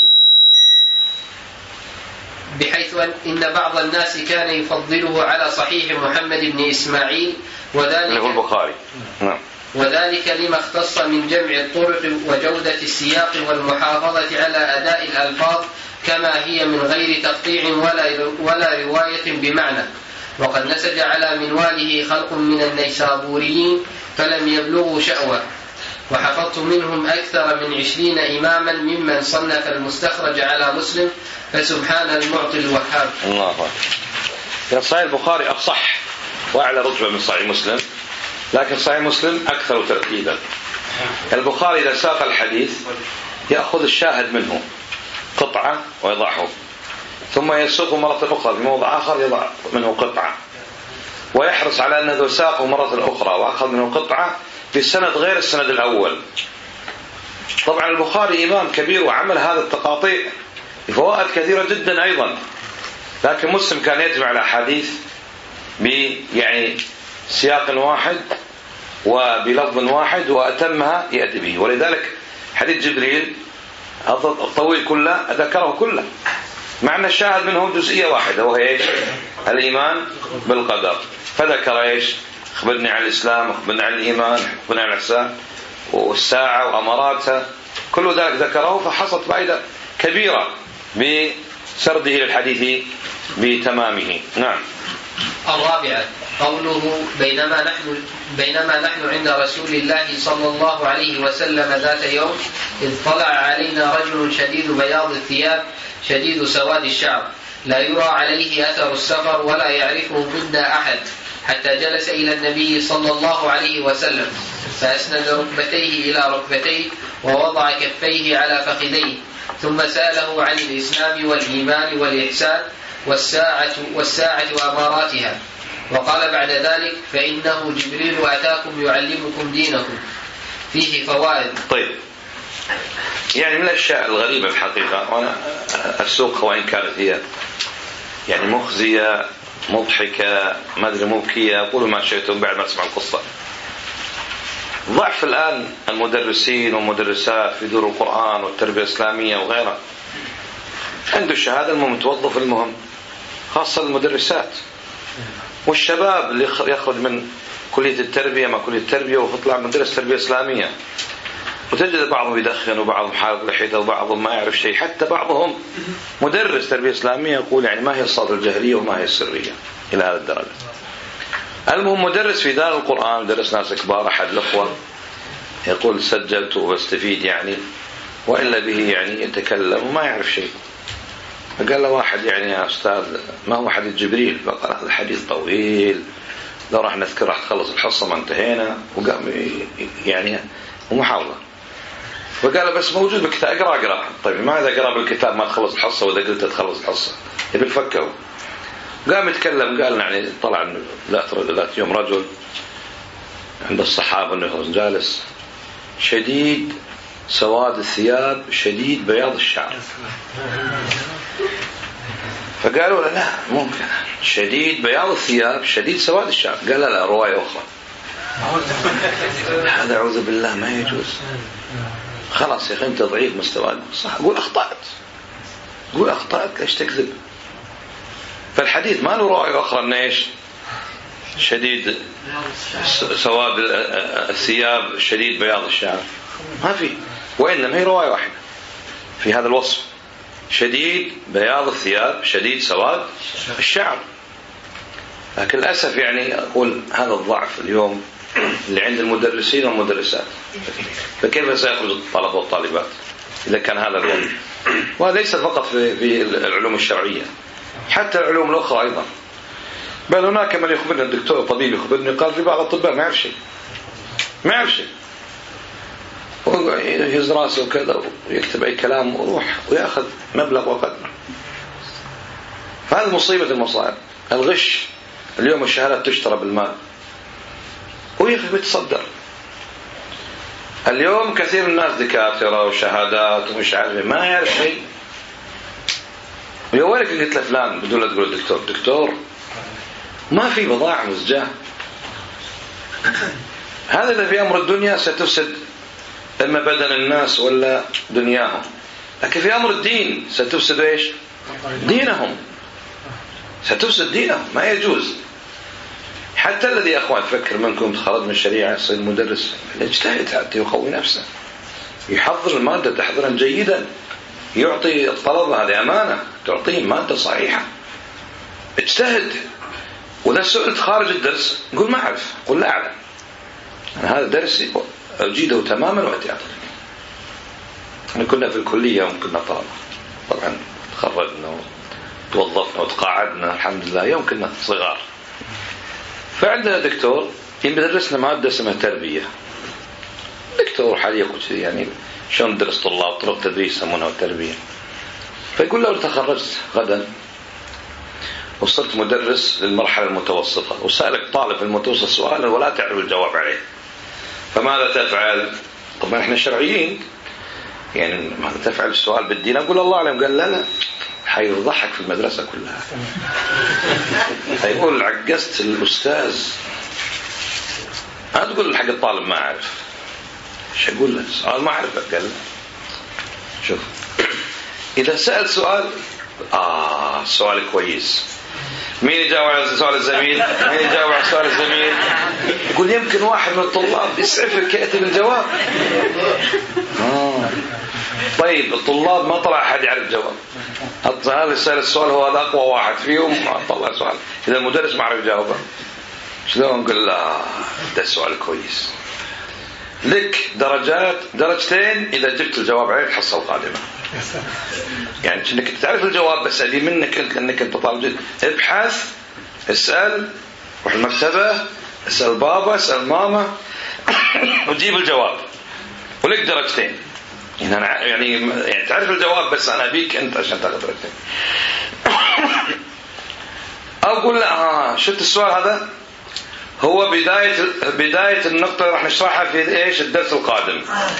بحيث إن بعض الناس كان يفضله على صحيح محمد بن إسماعيل، وذلك البخاري. نعم. وذلك لما اختص من جمع الطرق وجودة السياق والمحافظة على أداء الألفاظ كما هي من غير تقطيع ولا, ولا رواية بمعنى. وقد نسج على منواله خلق من النيسابوريين فلم يبلغوا شأوة، وحفظت منهم أكثر من عشرين إماما ممن صنف المستخرج على مسلم، فسبحان المعطي الوهاب. الله أكبر. يعني صحيح البخاري أفصح وأعلى رتبة من صحيح مسلم، لكن صحيح مسلم أكثر ترتيبا. البخاري إذا ساق الحديث يأخذ الشاهد منه قطعة ويضعه، ثم يسوقه مرة أخرى في موضع آخر يضع منه قطعة، ويحرص على أنه ساقه مرة أخرى وأخذ منه قطعة بسند غير السند الأول. طبعا البخاري إمام كبير وعمل هذا التقاطيع بفوائد كثيرة جدا أيضا، لكن مسلم كان يجمع الأحاديث يعني سياق واحد وبلفظ واحد وأتمها يأتي به. ولذلك حديث جبريل الطويل كله ذكره كله، مع أن الشاهد منه جزئية واحدة وهي إيش؟ الإيمان بالقدر. فذكر إيش؟ أخبرني عن الإسلام، أخبرني عن الإيمان، أخبرني عن الإحسان والساعة وأماراتها، كل ذلك ذكره، فحصلت فائدة كبيرة بسرده للحديث بتمامه. نعم. الرابعة قوله بينما نحن بينما نحن عند رسول الله صلى الله عليه وسلم ذات يوم إذ طلع علينا رجل شديد بياض الثياب شديد سواد الشعر لا يرى عليه أثر السفر ولا يعرفه منا أحد، حتى جلس إلى النبي صلى الله عليه وسلم فأسند ركبتيه إلى ركبتيه ووضع كفيه على فخذيه، ثم سأله عن الإسلام والإيمان والإحسان والساعة, والساعة وأماراتها، وقال بعد ذلك فإنه جبريل أتاكم يعلمكم دينكم. فيه فوائد. طيب، يعني من الأشياء الغريبة في الحقيقة، وأنا أسوقها وإن كانت هي يعني مخزية مضحكة ما أدري مبكية، أقول ما شئتم بعد ما أسمع القصة. ضعف الآن المدرسين والمدرسات في دور القرآن والتربية الإسلامية وغيرها، عنده الشهادة المتوظف المهم، خاصة المدرسات والشباب اللي يخرج من كلية التربية ما كلية التربية ويطلع مدرسة تربية إسلامية، وتجد بعضهم يدخن وبعضهم حالق لحيته وبعضهم ما يعرف شيء، حتى بعضهم مدرس تربية إسلامية يقول يعني ما هي الصلاة الجهرية وما هي السرية إلى هذا الدرجة. المهم مدرس في دار القرآن، مدرس ناس كبار، أحد الأخوة يقول سجلت واستفيد يعني، وإلا به يعني يتكلم وما يعرف شيء. فقال له واحد يعني يا أستاذ ما هو حديث جبريل؟ فقال هذا الحديث طويل لو راح نذكر راح تخلص الحصة ما انتهينا، وقام يعني ومحاولة. فقال بس موجود بالكتاب اقرأ اقرأ. طيب ما إذا قرأ بالكتاب ما تخلص الحصة، وإذا قلت تخلص الحصة يبي الفكه. قام يتكلم قال يعني طلع ذات يوم رجل عند الصحابة انه جالس شديد سواد الثياب شديد بياض الشعر، فقالوا له لا ممكن شديد بياض الثياب شديد سواد الشعر. قال لا لا رواية أخرى، هذا أعوذ بالله ما يجوز. خلاص يا أخي أنت ضعيف مستواك، صح قول أخطأت، قول أخطأت ليش تكذب؟ فالحديث ما له رواية أخرى إن إيش شديد سواد الثياب شديد بياض الشعر، ما في، وإنما هي رواية واحدة في هذا الوصف، شديد بياض الثياب شديد سواد الشعر. لكن للأسف يعني أقول هذا الضعف اليوم اللي عند المدرسين والمدرسات، فكيف سيخرج الطلبة والطالبات إذا كان هذا الوضع؟ وهذا ليس فقط في العلوم الشرعية، حتى العلوم الأخرى أيضا. بل هناك من يخبرنا، الدكتور الطبيب يخبرني قال في بعض الأطباء ما يعرف شيء، ما يعرف شيء، يهز راسه وكذا ويكتب أي كلام ويروح ويأخذ مبلغ وقدر. فهذه مصيبة المصائب، الغش. اليوم الشهادات تشترى بالمال ويخف يتصدر. اليوم كثير من الناس دكاترة وشهادات ومش عارف ما يعرف شيء. ويوالك قلت لفلان بدون لا تقول دكتور دكتور ما في بضاعة مزجاة. هذا إذا في أمر الدنيا ستفسد إما بدن الناس ولا دنياهم، لكن في أمر الدين ستفسد إيش؟ دينهم، ستفسد دينهم، ما يجوز. حتى الذي يا أخوان فكر منكم تخرج من الشريعة يصير مدرس، يجتهد حتى يقوي نفسه، يحضر المادة تحضيرا جيدا، يعطي الطلبة، هذه أمانة، تعطيهم مادة صحيحة، اجتهد. وإذا سئلت خارج الدرس قل ما أعرف، قل لا أعلم، هذا درسي أجيده تماما وأتي أعطي. كنا في الكلية وكنا طلبة، طبعا تخرجنا وتوظفنا وتقاعدنا الحمد لله، يوم كنا صغار. فعندنا دكتور يدرسنا مادة اسمها تربية، دكتور حريق يعني شلون ندرس طلاب، طرق تدريس يسمونها التربية. فيقول لو تخرجت غدا وصرت مدرس للمرحلة المتوسطة وسألك طالب في المتوسط سؤالا ولا تعرف الجواب عليه، فماذا تفعل؟ طبعا احنا شرعيين، يعني ماذا تفعل السؤال بالدين؟ أقول الله أعلم. قال لا لا، حيضحك في المدرسة كلها، هيقول عجزت الأستاذ. ما تقول حق الطالب ما أعرف، ايش أقول له؟ سؤال ما أعرفه. قال شوف، إذا سأل سؤال آه سؤال كويس، مين يجاوب على سؤال الزميل؟ مين يجاوب على سؤال الزميل؟ يقول يمكن واحد من الطلاب يسعفك يأتي بالجواب. آه. طيب الطلاب ما طلع أحد يعرف الجواب، هذا يسأل السؤال هو هذا أقوى واحد فيهم، طلع سؤال. إذا المدرس ما عرف يجاوبه شلون؟ نقول لا ده سؤال كويس، لك درجات درجتين إذا جبت الجواب عليه تحصل قادمة. يعني انك تعرف الجواب بس ابي منك انت انك انت طالب، ابحث، اسال، روح المكتبه، اسال بابا، اسال ماما وجيب الجواب، ولك درجتين. يعني انا يعني يعني تعرف الجواب بس انا ابيك انت عشان تاخذ درجتين. اقول له اه شفت السؤال هذا هو بدايه بدايه النقطه اللي راح نشرحها في ايش الدرس القادم.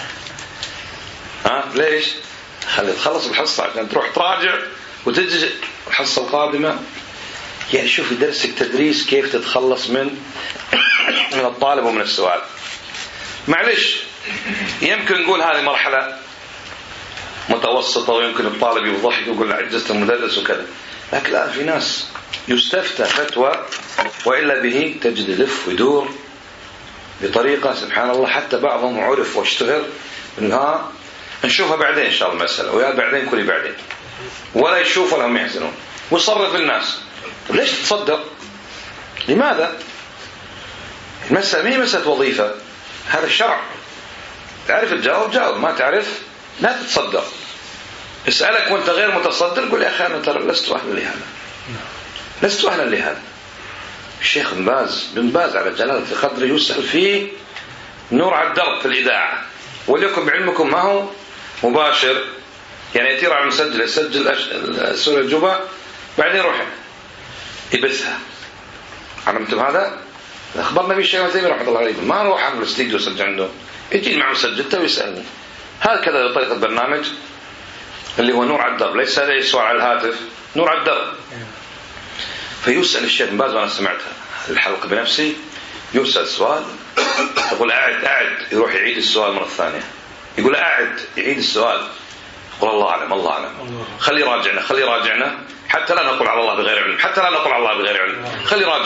ها ليش؟ خلي تخلص الحصة عشان تروح تراجع وتجي الحصة القادمة. يعني شوف درسك تدريس كيف تتخلص من من الطالب ومن السؤال. معلش يمكن نقول هذه مرحلة متوسطة ويمكن الطالب يضحك ويقول عجزت المدرس وكذا، لكن لا، في ناس يستفتى فتوى وإلا به تجد يلف ويدور بطريقة سبحان الله، حتى بعضهم عرف واشتهر انها نشوفها بعدين إن شاء الله المسألة، ويا بعدين كلي بعدين، ولا يشوف ولا هم يحزنون ويصرف الناس. ليش تتصدق؟ لماذا؟ المسألة ما هي مسألة وظيفة، هذا الشرع. تعرف الجواب جاوب، ما تعرف لا تتصدق. اسألك وانت غير متصدر قل يا أخي أنا ترى لست أهلا لهذا، لست أهلا لهذا. الشيخ بن باز بن باز على جلالة قدره يسأل فيه نور على الدرب في الإذاعة، وليكن بعلمكم ما هو مباشر، يعني يطير على المسجل يسجل سورة الجبا بعدين يروح يبثها. علمتم هذا؟ أخبرنا به الشيخ مثيمي رحمة الله عليه، ما نروح عن الاستديو وسجل عنده، يجي مع مسجلته ويسألني. هكذا طريقة البرنامج اللي هو نور على الدرب، ليس هذا سؤال على الهاتف، نور على الدرب. فيسأل الشيخ بن باز، وأنا سمعتها الحلقة بنفسي، يسأل سؤال يقول أعد أعد، يروح يعيد السؤال مرة ثانية، يقول أعد يعيد السؤال، يقول الله أعلم الله أعلم، خلي راجعنا خلي راجعنا حتى لا نقول على الله بغير علم، حتى لا نقول على الله بغير علم، خلي راجعنا.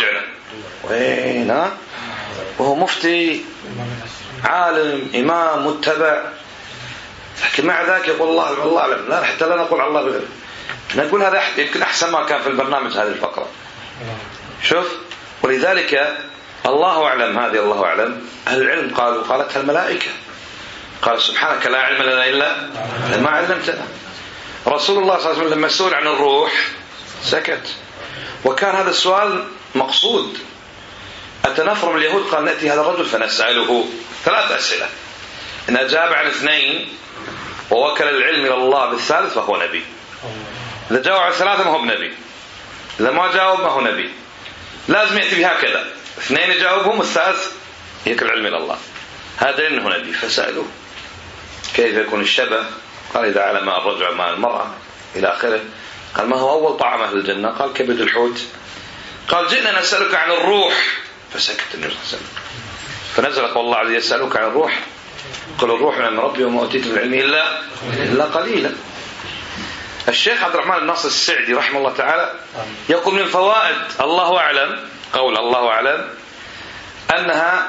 وين ها؟ وهو مفتي عالم إمام متبع، لكن مع ذلك يقول الله والله أعلم. لا، حتى لا نقول الله بالعلم، نقول هذا يمكن أحسن ما كان في البرنامج هذه الفقرة. شوف، ولذلك الله أعلم، هذه الله أعلم. أهل العلم قالوا، قالتها الملائكة، قال سبحانك لا علم لنا إلا ما علمتنا. رسول الله صلى الله عليه وسلم لما سئل عن الروح سكت، وكان هذا السؤال مقصود. أتى نفر من اليهود قال نأتي هذا الرجل فنسأله ثلاث أسئلة، إن أجاب عن اثنين ووكل العلم إلى الله بالثالث فهو نبي. إذا جاوب عن ثلاثة ما هو بنبي، إذا ما جاوب ما هو نبي. لازم يأتي بهكذا، اثنين يجاوبهم والثالث يكل العلم إلى الله، هذا إنه نبي. فسألوه كيف يكون الشبه؟ قال إذا علم الرجل مع المرأة إلى آخره. قال ما هو أول طعام أهل الجنة؟ قال كبد الحوت. قال جئنا نسألك عن الروح، فسكت النبي صلى الله عليه وسلم. فنزل قول الله عز يسألك عن الروح، قل الروح من أمر ربي وما أوتيت من العلم إلا إلا قليلا. الشيخ عبد الرحمن الناصر السعدي رحمه الله تعالى يقول من فوائد الله أعلم، قول الله أعلم، أنها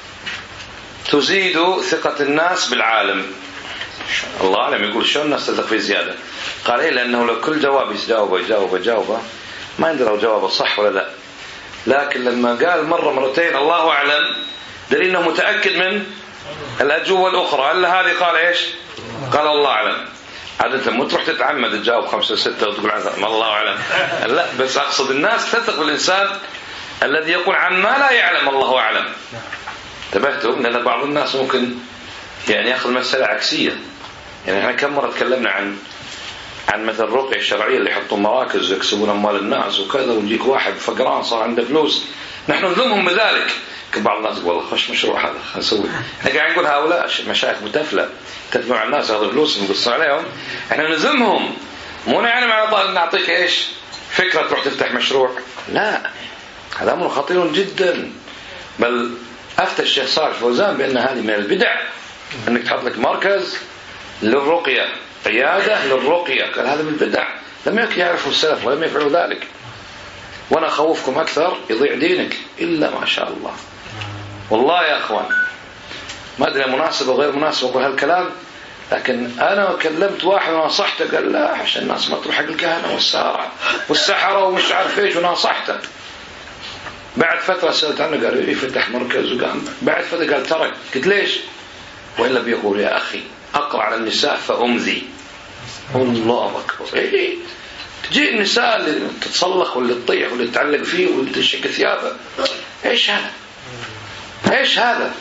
تزيد ثقة الناس بالعالم. الله أعلم يقول شو الناس تثق فيه زيادة؟ قال إيه، لأنه لو كل جواب يجاوب يجاوب يجاوب ما عندنا جوابه صح ولا لا. لكن لما قال مرة مرتين الله أعلم دليل أنه متأكد من الأجوبة الأخرى. إلا هذه قال إيش؟ قال الله أعلم. عاد أنت مو تروح تتعمد تجاوب خمسة ستة وتقول ما الله أعلم، لا، بس أقصد الناس تثق بالإنسان الذي يقول عن ما لا يعلم الله أعلم. انتبهتم؟ لأن بعض الناس ممكن يعني يأخذ مسألة عكسية. يعني احنا كم مرة تكلمنا عن عن مثل الرقية الشرعية اللي يحطون مراكز ويكسبون أموال الناس وكذا، ويجيك واحد فقران صار عنده فلوس، نحن نذمهم بذلك. بعض الناس يقول والله خش مشروع هذا نسوي. احنا قاعد نقول هؤلاء مشايخ متفلة تتبع على الناس هذا فلوس ونقص عليهم، احنا نذمهم. مو يعني معنى نعطيك ايش فكرة تروح تفتح مشروع، لا، هذا أمر خطير جدا. بل أفتى الشيخ صالح فوزان بأن هذه من البدع أنك تحط لك مركز للرقية، عيادة للرقية، قال هذا من البدع. لم يكن يعرفوا السلف ولم يفعلوا ذلك. وأنا أخوفكم أكثر يضيع دينك إلا ما شاء الله. والله يا أخوان ما أدري مناسبة وغير مناسبة أقول هالكلام، لكن أنا كلمت واحد ونصحته قال لا عشان الناس ما تروح حق الكهنة والسارة والسحرة ومش عارف إيش، ونصحته. بعد فترة سألت عنه قال لي فتح مركز وقام. بعد فترة قال ترك. قلت ليش؟ وإلا بيقول يا أخي أقرأ على النساء فأمذي. الله أكبر. إيه؟ تجي النساء اللي تتصلخ واللي تطيح واللي تتعلق فيه واللي تشك ثيابه، إيش هذا؟ إيش هذا؟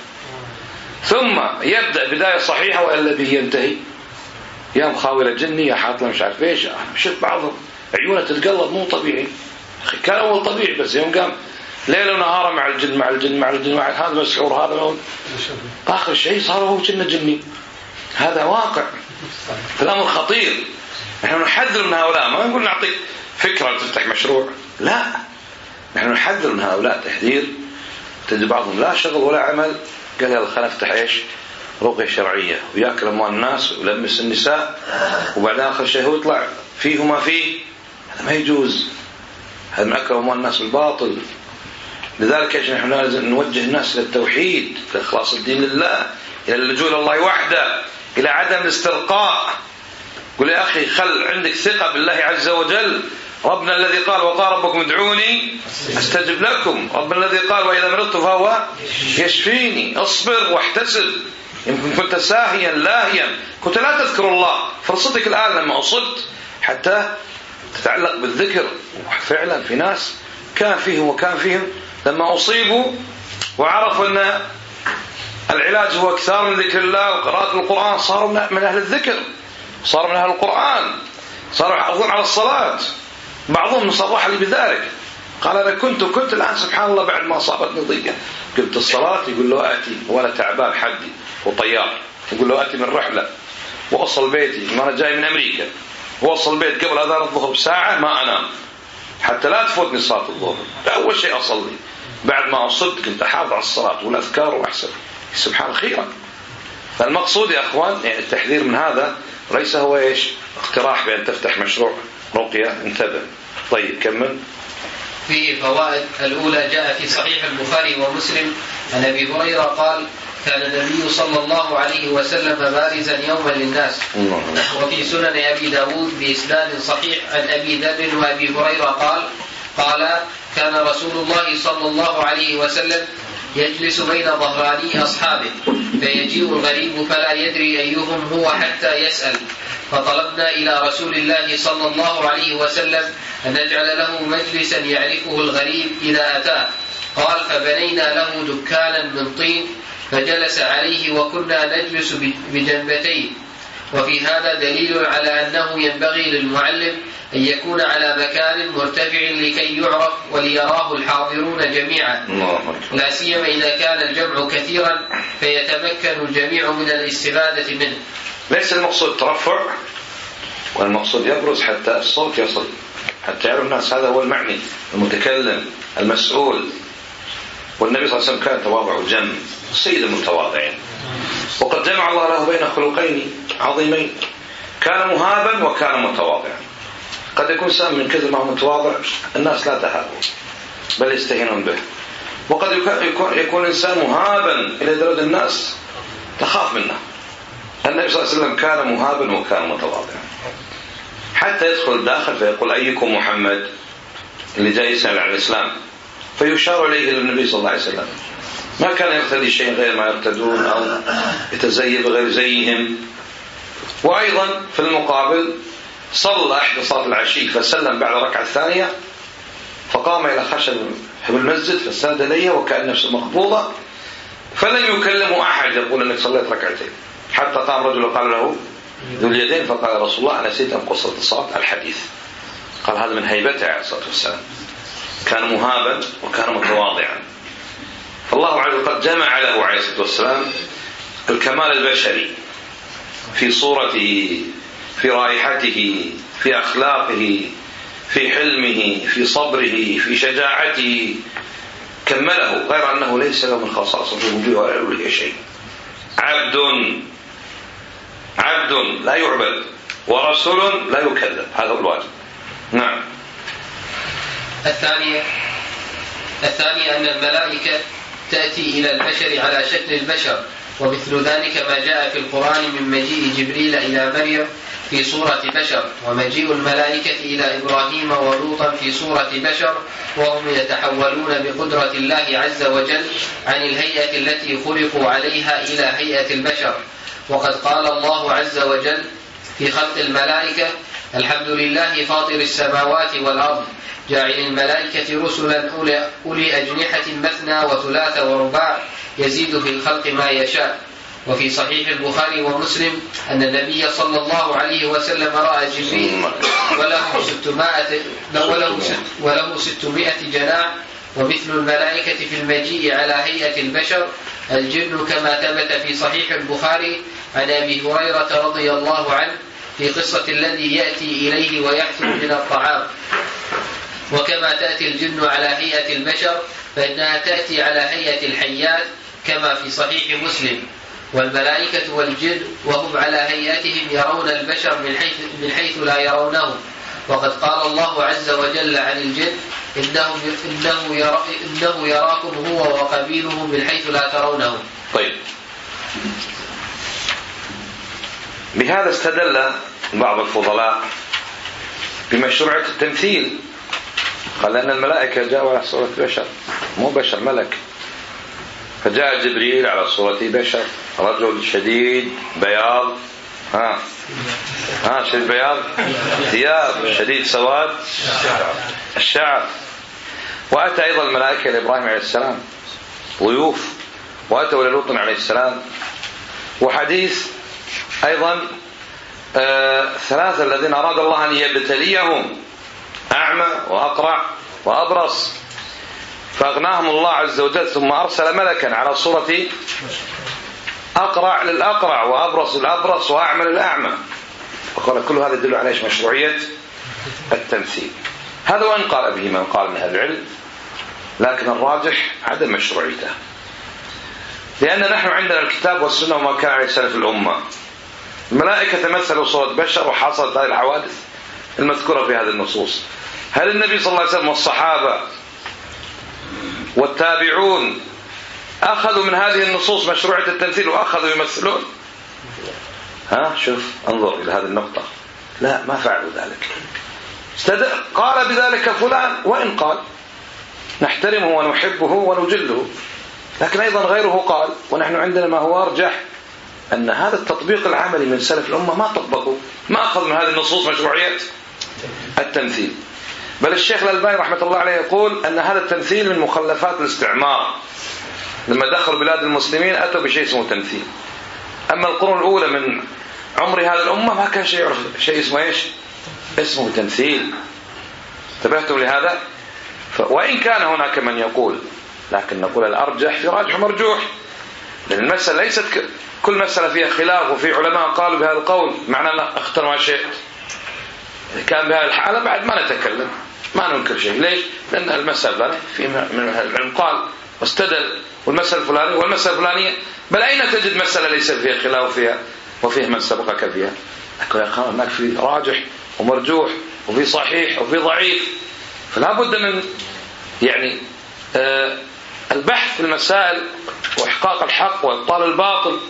ثم يبدأ بداية صحيحة وإلا به ينتهي يا مخاولة جني يا حاطلة مش عارف إيش. شوف بعضهم عيونه تتقلب مو طبيعي. أخي كان أول طبيعي بس يوم قام ليل ونهار مع الجن مع الجن مع الجن مع هذا مسعور هذا آخر شيء صار هو كنا جني. هذا واقع، فالأمر خطير. نحن نحذر من هؤلاء، ما نقول نعطيك فكرة تفتح مشروع، لا، نحن نحذر من هؤلاء تحذير. تجد بعضهم لا شغل ولا عمل قال يلا خلينا نفتح ايش رقية شرعية وياكل أموال الناس ويلمس النساء، وبعد آخر شيء هو يطلع فيه وما فيه. هذا ما يجوز، هذا من أكل أموال الناس بالباطل. لذلك نحن لازم نوجه الناس إلى التوحيد، إلى إخلاص الدين لله، إلى اللجوء إلى الله وحده، إلى عدم الاسترقاء. قل يا أخي خل عندك ثقة بالله عز وجل. ربنا الذي قال وقال ربكم ادعوني أستجب لكم. ربنا الذي قال وإذا مرضت فهو يشفيني. اصبر واحتسب. يمكن كنت ساهيا لاهيا كنت لا تذكر الله، فرصتك الآن لما أصبت حتى تتعلق بالذكر. فعلا في ناس كان فيهم وكان فيهم لما أصيبوا وعرفوا أن العلاج هو أكثر من ذكر الله وقراءة القرآن صاروا من أهل الذكر، صاروا من أهل القرآن، صاروا يحافظون على الصلاة. بعضهم صرح لي بذلك قال أنا كنت كنت الآن سبحان الله بعد ما أصابتني ضيقة قلت الصلاة يقول له آتي وأنا تعبان حدي وطيار، يقول له آتي من رحلة وأوصل بيتي ما أنا جاي من أمريكا، وأوصل بيت قبل أذان الظهر بساعة ما أنام حتى لا تفوتني صلاة الظهر. أول شيء أصلي، بعد ما أصبت كنت أحافظ على الصلاة والأذكار وأحسب. سبحان خيرا. فالمقصود يا أخوان يعني التحذير من هذا ليس هو إيش اقتراح بأن تفتح مشروع رقية. انتبه. طيب كمل. فيه فوائد. الأولى جاء في صحيح البخاري ومسلم عن أبي هريرة قال كان النبي صلى الله عليه وسلم بارزا يوما للناس. وفي سنن أبي داود بإسناد صحيح عن أبي ذر وأبي هريرة قال قال كان رسول الله صلى الله عليه وسلم يجلس بين ظهراني أصحابه فيجيء الغريب فلا يدري أيهم هو حتى يسأل، فطلبنا إلى رسول الله صلى الله عليه وسلم أن نجعل له مجلسا يعرفه الغريب إذا أتاه. قال فبنينا له دكانا من طين فجلس عليه وكنا نجلس بجنبتين. وفي هذا دليل على أنه ينبغي للمعلم أن يكون على مكان مرتفع لكي يعرف وليراه الحاضرون جميعا، لا سيما إذا كان الجمع كثيرا فيتمكن الجميع من الاستفادة منه. ليس المقصود ترفع، والمقصود يبرز حتى الصوت يصل، حتى يعرف الناس هذا هو المعني المتكلم المسؤول. والنبي صلى الله عليه وسلم كان تواضع الجم سيد المتواضعين، وقد جمع الله له بين خلقين عظيمين، كان مهابا وكان متواضعا. قد يكون سام من كثر ما هو متواضع الناس لا تهابه بل يستهينون به، وقد يكون, يكون إنسان مهابا إلى درجة الناس تخاف منه. النبي صلى الله عليه وسلم كان مهابا وكان متواضعا، حتى يدخل الداخل فيقول أيكم محمد، اللي جاي يسأل عن الإسلام، فيشار إليه للنبي صلى الله عليه وسلم. ما كان يرتدي شيء غير ما يرتدون أو يتزي بغير زيهم. وأيضا في المقابل صلى أحد صلاة العشي فسلم بعد الركعة الثانية، فقام إلى خشب في المسجد فسند إليه وكأن نفسه مقبوضة، فلم يكلمه أحد يقول أنك صليت ركعتين، حتى قام رجل وقال له ذو اليدين فقال رسول الله أنا نسيت أن قصرت الصلاة الحديث. قال هذا من هيبته عليه الصلاة والسلام، كان مهابا وكان متواضعا. فالله عز وجل قد جمع له عليه الصلاة والسلام الكمال البشري في صورته، في رائحته، في أخلاقه، في حلمه، في صبره، في شجاعته، كمله، غير أنه ليس له من خصائص في الوجوه ولا له شيء. عبد عبد لا يعبد ورسول لا يكذب، هذا هو الواجب. نعم. الثانية الثانية أن الملائكة تأتي إلى البشر على شكل البشر، ومثل ذلك ما جاء في القرآن من مجيء جبريل إلى مريم في صورة بشر، ومجيء الملائكة إلى إبراهيم ولوطا في صورة بشر، وهم يتحولون بقدرة الله عز وجل عن الهيئة التي خلقوا عليها إلى هيئة البشر. وقد قال الله عز وجل في خلق الملائكة الحمد لله فاطر السماوات والأرض جاعل الملائكة رسلا أولي أجنحة مثنى وثلاث ورباع يزيد في الخلق ما يشاء. وفي صحيح البخاري ومسلم أن النبي صلى الله عليه وسلم رأى جبريل وله ستمائة, وله ست وله ستمائة جناح، ومثل الملائكة في المجيء على هيئة البشر الجن، كما ثبت في صحيح البخاري عن أبي هريرة رضي الله عنه في قصة الذي يأتي إليه ويحثر من الطعام. وكما تأتي الجن على هيئة البشر فإنها تأتي على هيئة الحيات كما في صحيح مسلم. والملائكة والجن وهم على هيئتهم يرون البشر من حيث, من حيث لا يرونه. وقد قال الله عز وجل عن الجن إنه, إنه, يرا إنه يراكم هو وقبيله من حيث لا ترونه. طيب، بهذا استدل بعض الفضلاء بمشروعية التمثيل، قال أن الملائكة جاءوا على صورة بشر، مو بشر، ملك. فجاء جبريل على صورة بشر، رجل شديد بياض، ها ها شديد بياض ثياب، شديد سواد الشعر. وأتى أيضا الملائكة لإبراهيم عليه السلام ضيوف، وأتوا للوط عليه السلام. وحديث أيضا آه ثلاثة الذين أراد الله أن يبتليهم، أعمى وأقرع وأبرص، فأغناهم الله عز وجل، ثم أرسل ملكا على صورة أقرع للأقرع وأبرص للأبرص وأعمى للأعمى. وقال كل هذا يدل على مشروعية التمثيل. هذا وإن قال به من قال من أهل العلم، لكن الراجح عدم مشروعيته، لأن نحن عندنا الكتاب والسنة وما كان عليه سلف الأمة. الملائكة تمثلوا صورة بشر وحصلت هذه الحوادث المذكورة في هذه النصوص. هل النبي صلى الله عليه وسلم والصحابة والتابعون أخذوا من هذه النصوص مشروعية التمثيل وأخذوا يمثلون؟ ها شوف انظر إلى هذه النقطة. لا، ما فعلوا ذلك. قال بذلك فلان، وإن قال نحترمه ونحبه ونجله، لكن أيضا غيره قال. ونحن عندنا ما هو أرجح، أن هذا التطبيق العملي من سلف الأمة ما طبقوا، ما أخذ من هذه النصوص مشروعية التمثيل. بل الشيخ الألباني رحمة الله عليه يقول أن هذا التمثيل من مخلفات الاستعمار. لما دخلوا بلاد المسلمين أتوا بشيء اسمه تمثيل. أما القرون الأولى من عمر هذه الأمة ما كان شيء شيء اسمه إيش؟ اسمه تمثيل. انتبهتم لهذا؟ وإن كان هناك من يقول، لكن نقول الأرجح في راجح ومرجوح، لأن المسألة ليست كل مسألة فيها خلاف وفي علماء قالوا بهذا القول معنى لا اختر ما شئت. كان بهذه الحالة بعد ما نتكلم، ما ننكر شيء. ليش؟ لأن المسألة في من العلم قال واستدل، والمسألة الفلانية والمسألة الفلانية، بل أين تجد مسألة ليس فيها خلاف فيها وفيه من سبقك فيها؟ لكن هناك في راجح ومرجوح وفي صحيح وفي ضعيف. فلا بد من يعني آه البحث في المسائل وإحقاق الحق وإبطال الباطل.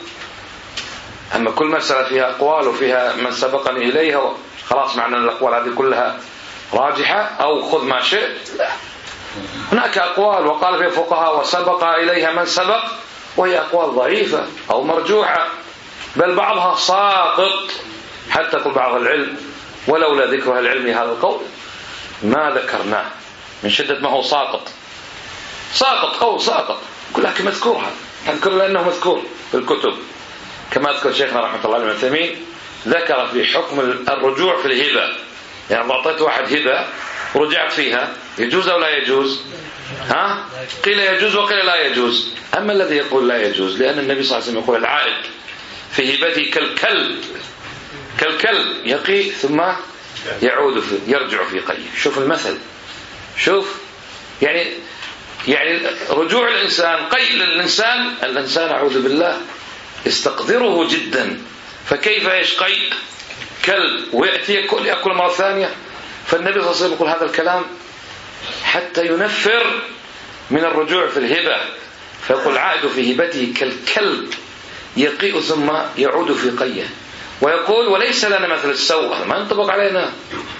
أما كل مسألة فيها أقوال وفيها من سبقني إليها خلاص معنى الأقوال هذه كلها راجحة أو خذ ما شئت، لا. هناك أقوال وقال فيها فقهاء وسبق إليها من سبق، وهي أقوال ضعيفة أو مرجوحة، بل بعضها ساقط. حتى يقول بعض العلم ولولا ذكر العلم هذا القول ما ذكرناه، من شدة ما هو ساقط. ساقط قول ساقط، لكن مذكورها نذكر لأنه مذكور في الكتب. كما ذكر شيخنا رحمة الله عليه العثيمين ذكر في حكم الرجوع في الهبة. يعني أعطيت واحد هبة ورجعت فيها، يجوز أو لا يجوز؟ ها؟ قيل يجوز وقيل لا يجوز. أما الذي يقول لا يجوز لأن النبي صلى الله عليه وسلم يقول العائد في هبته كالكلب، كالكلب يقي ثم يعود في يرجع في قيه. شوف المثل، شوف يعني يعني رجوع الإنسان قي للإنسان، الإنسان أعوذ بالله استقذره جدا، فكيف يشقي كلب ويأتي يأكل, يأكل مرة ثانية؟ فالنبي صلى الله عليه وسلم يقول هذا الكلام حتى ينفر من الرجوع في الهبة، فيقول عائد في هبته كالكلب يقيء ثم يعود في قيه. ويقول وليس لنا مثل السوء، ما ينطبق علينا.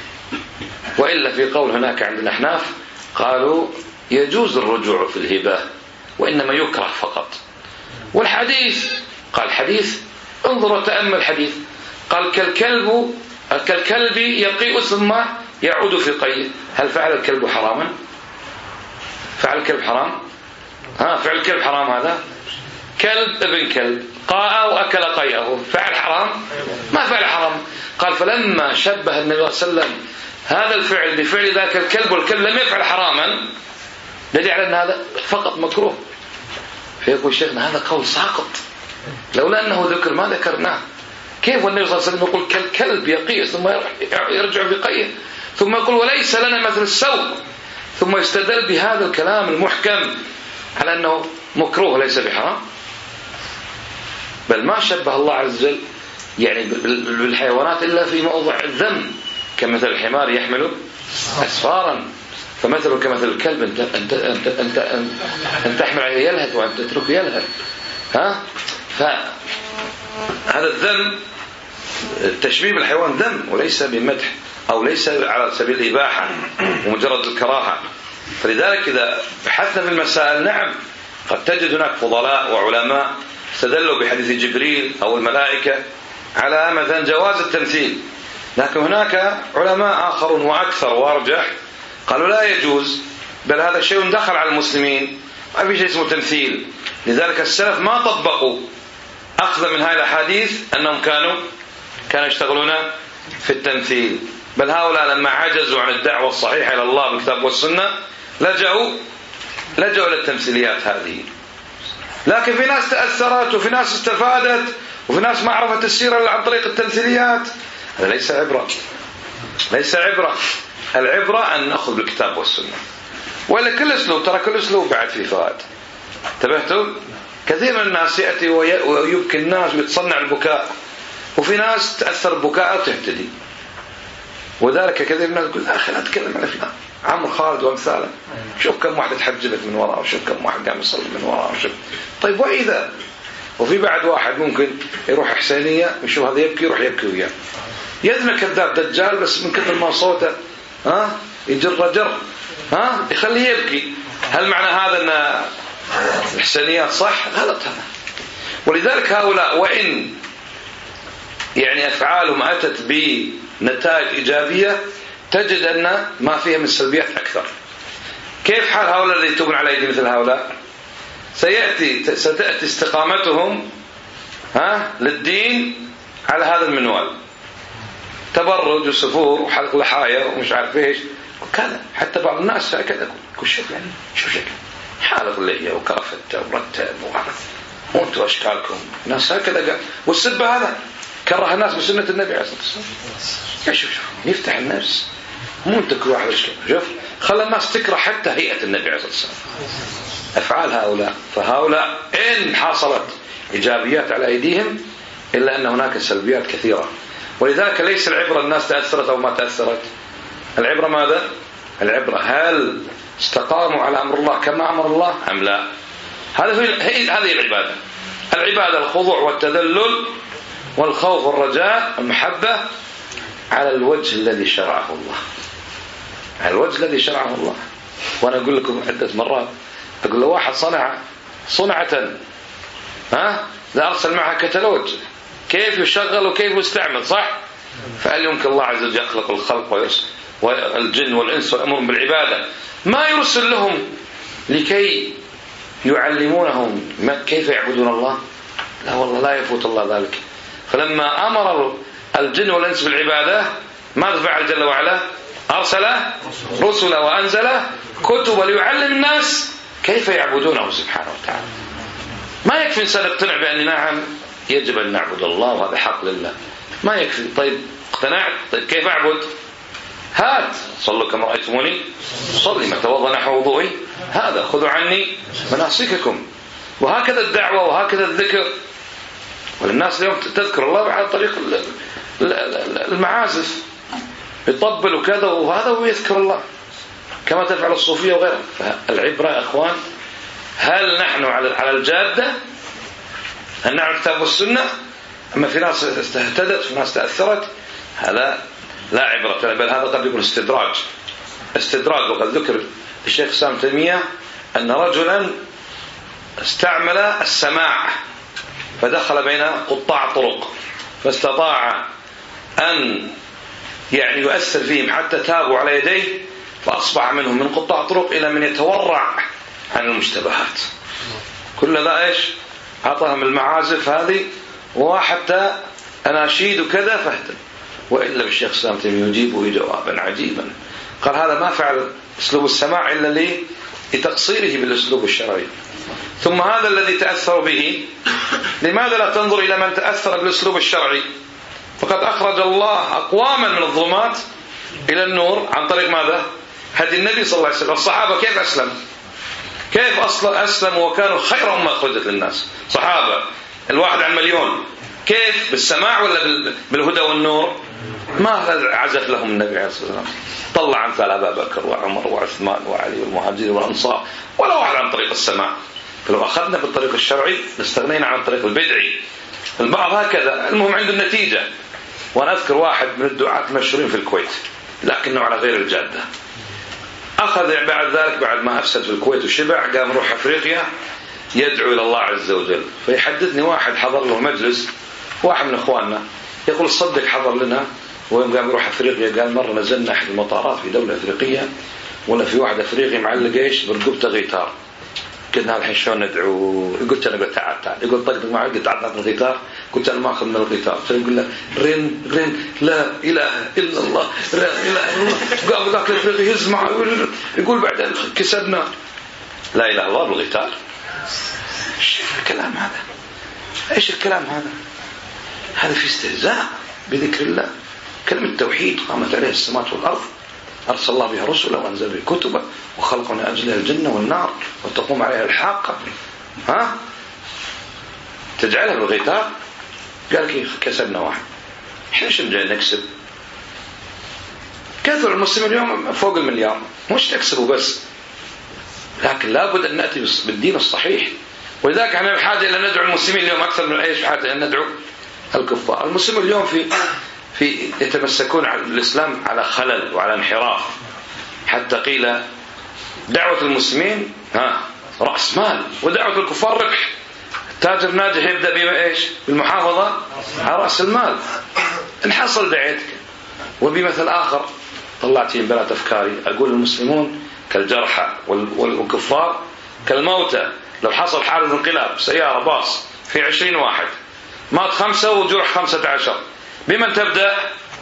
وإلا في قول هناك عند الأحناف قالوا يجوز الرجوع في الهبة وإنما يكره فقط. والحديث قال الحديث انظر وتأمل الحديث، قال كالكلب كالكلب يقيء ثم يعود في قيه. هل فعل الكلب حراما؟ فعل الكلب حرام؟ ها فعل الكلب حرام؟ هذا كلب ابن كلب قاء وأكل قيئه، فعل حرام؟ ما فعل حرام. قال فلما شبه النبي صلى الله عليه وسلم هذا الفعل بفعل ذاك الكلب والكلب لم يفعل حراما، دليل على أن هذا فقط مكروه. فيقول شيخنا هذا قول ساقط، لولا أنه ذكر ما ذكرناه. كيف والنبي صلى الله عليه وسلم يقول كالكلب يقيه ثم يرجع بقيه، ثم يقول وليس لنا مثل السوء، ثم يستدل بهذا الكلام المحكم على أنه مكروه ليس بحرام؟ بل ما شبه الله عز وجل يعني بالحيوانات إلا في موضع الذم، كمثل الحمار يحمل أسفارا، فمثله كمثل الكلب أنت, أنت, أنت, أنت, أنت, أنت تحمل عليه يلهث وأنت تتركه يلهث. ها؟ فهذا الذم التشبيه بالحيوان ذم وليس بمدح أو ليس على سبيل الإباحة ومجرد الكراهة. فلذلك إذا بحثنا في المسائل نعم قد تجد هناك فضلاء وعلماء استدلوا بحديث جبريل أو الملائكة على مثلا جواز التمثيل، لكن هناك علماء آخرون وأكثر وأرجح قالوا لا يجوز، بل هذا شيء دخل على المسلمين، ما في شيء اسمه تمثيل. لذلك السلف ما طبقوا أخذ من هذه الأحاديث أنهم كانوا كانوا يشتغلون في التمثيل، بل هؤلاء لما عجزوا عن الدعوة الصحيحة إلى الله بالكتاب والسنة لجأوا لجأوا إلى التمثيليات هذه. لكن في ناس تأثرت وفي ناس استفادت وفي ناس ما عرفت السيرة إلا عن طريق التمثيليات. هذا ليس عبرة، ليس عبرة. العبرة أن نأخذ بالكتاب والسنة، ولا كل أسلوب، ترى كل أسلوب بعد فيه فوائد. انتبهتوا؟ كثير من الناس يأتي ويبكي الناس ويتصنع البكاء، وفي ناس تأثر بكاء وتهتدي. وذلك كثير من الناس يقول أخي لا أتكلم عن فلان عمرو خالد وأمثاله، شوف كم واحد تحجبت من وراءه وشوف كم واحد قام يصلي من وراءه وشوف. طيب وإذا وفي بعد واحد ممكن يروح حسينية يشوف هذا يبكي يروح يبكي وياه، يدنا كذاب دجال بس من كثر ما صوته ها يجر جر ها يخليه يبكي. هل معنى هذا أن الحسينيات صح؟ غلط هذا. ولذلك هؤلاء وإن يعني أفعالهم أتت بنتائج إيجابية تجد أن ما فيها من السلبيات أكثر. كيف حال هؤلاء الذين يتوبون على أيدي مثل هؤلاء؟ سيأتي ستأتي استقامتهم ها للدين على هذا المنوال، تبرج وسفور وحلق لحايا ومش عارف ايش وكذا. حتى بعض الناس هكذا كل شيء يعني شو شكل حالق اللحية وكافته ومرتب وعرف وانتوا اشكالكم ناس هكذا قال. والسب هذا كره الناس بسنة النبي عليه الصلاة والسلام. شوف شوف يفتح النفس مو انت كل واحد اشكال. شوف خلى الناس تكره حتى هيئة النبي عليه الصلاة والسلام. أفعال هؤلاء فهؤلاء إن حصلت إيجابيات على أيديهم إلا أن هناك سلبيات كثيرة. ولذلك ليس العبرة الناس تأثرت أو ما تأثرت، العبرة ماذا؟ العبرة هل استقاموا على أمر الله كما أمر الله أم لا؟ هذا هي هذه العبادة. العبادة الخضوع والتذلل والخوف والرجاء والمحبة على الوجه الذي شرعه الله، على الوجه الذي شرعه الله. وأنا أقول لكم عدة مرات أقول له واحد صنع صنعة ها لا أرسل معها كتالوج كيف يشغل وكيف يستعمل صح؟ فهل يمكن الله عز وجل يخلق الخلق والجن والإنس والأمر بالعبادة ما يرسل لهم لكي يعلمونهم كيف يعبدون الله؟ لا والله لا يفوت الله ذلك. فلما أمر الجن والإنس بالعبادة ماذا فعل جل وعلا؟ أرسل رسلا وأنزل كتب ليعلم الناس كيف يعبدونه سبحانه وتعالى. ما يكفي إنسان يقتنع بأن نعم يجب أن نعبد الله وهذا حق لله، ما يكفي. طيب اقتنعت، طيب كيف أعبد؟ هات صلوا كما رأيتموني صلي، ما توضأ نحو وضوئي هذا، خذوا عني مناسككم. وهكذا الدعوة وهكذا الذكر. والناس اليوم تذكر الله على طريق المعازف، يطبل وكذا وهذا ويذكر الله كما تفعل الصوفية وغيرها. فالعبرة يا أخوان هل نحن على الجادة؟ هل نحن الكتاب والسنة؟ أما في ناس استهتدت في ناس تأثرت، هذا لا عبرة، بل هذا قد يكون استدراج استدراج. وقد ذكر الشيخ الإسلام ابن تيمية أن رجلا استعمل السماع فدخل بين قطاع طرق فاستطاع أن يعني يؤثر فيهم حتى تابوا على يديه، فأصبح منهم من قطاع طرق إلى من يتورع عن المشتبهات. كل ذا إيش أعطاهم المعازف هذه وحتى أناشيد وكذا فاهتم. وإلا بالشيخ الإسلام تيمية يجيبه جوابا عجيبا، قال هذا ما فعل أسلوب السماع إلا لتقصيره بالأسلوب الشرعي. ثم هذا الذي تأثر به لماذا لا تنظر إلى من تأثر بالأسلوب الشرعي؟ فقد أخرج الله أقواما من الظلمات إلى النور عن طريق ماذا؟ هدي النبي صلى الله عليه وسلم. الصحابة كيف أسلم؟ كيف أصلا أسلموا وكانوا خير أمة أخرجت للناس؟ صحابة الواحد عن مليون، كيف؟ بالسماع ولا بالهدى والنور؟ ما عزف لهم النبي عليه الصلاة والسلام، طلع أمثال أبا بكر وعمر وعثمان وعلي والمهاجرين والأنصار، ولا واحد عن طريق السماع. فلو أخذنا بالطريق الشرعي لاستغنينا عن الطريق البدعي. البعض هكذا، المهم عنده النتيجة. وأنا أذكر واحد من الدعاة المشهورين في الكويت لكنه على غير الجادة، أخذ بعد ذلك بعد ما أفسد في الكويت وشبع قام روح أفريقيا يدعو إلى الله عز وجل. فيحدثني واحد حضر له مجلس، واحد من إخواننا يقول صدق حضر لنا ويوم قام يروح أفريقيا قال مرة نزلنا أحد المطارات في دولة أفريقية ولا في واحد أفريقي معلق إيش برقبته غيتار، قلنا الحين شلون ندعو؟ قلت أنا قلت تعال تعال، يقول طقطق معي قلت تعال ناخذ الغيتار، قلت أنا ما أخذ من الغيتار، يقول له رن رن لا إله إلا الله لا إله إلا الله. قام ذاك الأفريقي يهز معه يقول بعدين كسبنا لا إله إلا الله بالغيتار. إيش الكلام هذا؟ إيش الكلام هذا؟ هذا في استهزاء بذكر الله. كلمة توحيد قامت عليها السماوات والأرض، أرسل الله بها رسلا وأنزل بها كتبا وخلقنا أجلها الجنة والنار وتقوم عليها الحاقة، ها تجعلها بالغيتار. قال كيف كسبنا واحد، احنا شو جاي نكسب؟ كثر المسلمين اليوم فوق المليار، مش تكسبوا بس، لكن لابد أن نأتي بالدين الصحيح. ولذلك احنا بحاجة إلى ندعو المسلمين اليوم أكثر من أي بحاجة أن ندعو الكفار. المسلمين اليوم في في يتمسكون على الإسلام على خلل وعلى انحراف، حتى قيل دعوة المسلمين ها رأس مال ودعوة الكفار ربح. تاجر ناجح يبدأ بإيش؟ بالمحافظة على رأس المال. إن حصل دعيتك. وبمثل آخر طلعت من بلاد أفكاري، أقول المسلمون كالجرحى والكفار كالموتى. لو حصل حادث انقلاب سيارة باص في عشرين واحد، مات خمسة وجرح خمسة عشر، بمن تبدأ؟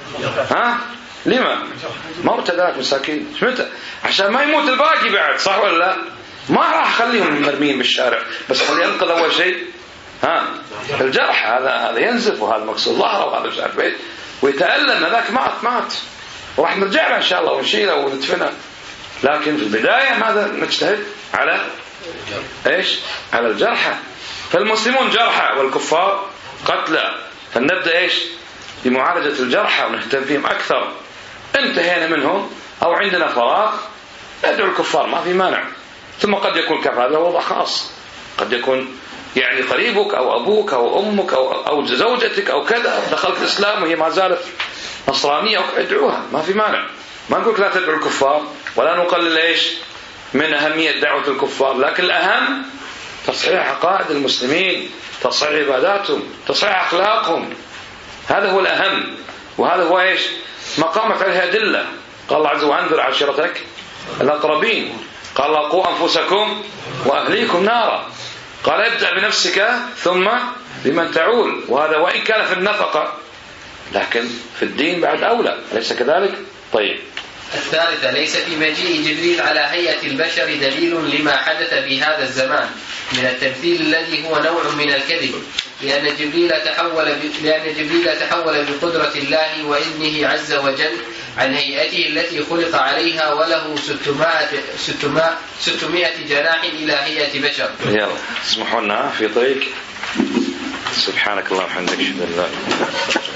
ها؟ لما؟ موتى ذلك مساكين. متى؟ عشان ما يموت الباقي بعد، صح ولا لا؟ ما راح أخليهم مرمين بالشارع، بس خلي ينقذ أول شيء ها الجرح. هذا هذا ينزف، وهذا مكسور ظهره، وهذا مش عارف ايه، ويتألم. هذاك مات مات وراح نرجع له إن شاء الله ونشيله وندفنه. لكن في البداية ماذا نجتهد على إيش؟ على الجرحى. فالمسلمون جرحى والكفار قتلى، فنبدأ إيش؟ بمعالجة الجرحى ونهتم بهم أكثر. انتهينا منهم أو عندنا فراغ ندعو الكفار، ما في مانع. ثم قد يكون كفر، هذا وضع خاص، قد يكون يعني قريبك أو أبوك أو أمك أو, أو زوجتك أو كذا دخلت الإسلام وهي ما زالت نصرانية، ادعوها، ما في مانع. ما نقول لا تدعو الكفار، ولا نقلل إيش من أهمية دعوة الكفار، لكن الأهم تصحيح عقائد المسلمين، تصحيح عباداتهم، تصحيح أخلاقهم. هذا هو الأهم، وهذا هو إيش ما قامت عليه أدلة. قال الله عز وجل وأنذر عشيرتك الأقربين، قال قوا أنفسكم وأهليكم نارا، قال ابدأ بنفسك ثم بمن تعول. وهذا وإن كان في النفقة لكن في الدين بعد أولى، أليس كذلك؟ طيب. الثالثة، ليس في مجيء جبريل على هيئة البشر دليل لما حدث في هذا الزمان من التمثيل الذي هو نوع من الكذب، لأن جبريل تحول لأن جبريل تحول بقدرة الله وإذنه عز وجل عن هيئته التي خلق عليها، وله ستمائة جناح إلى هيئة بشر. يلا اسمحوا لنا في طريق. سبحانك اللهم وبحمدك، اشهد ان لا اله الا انت.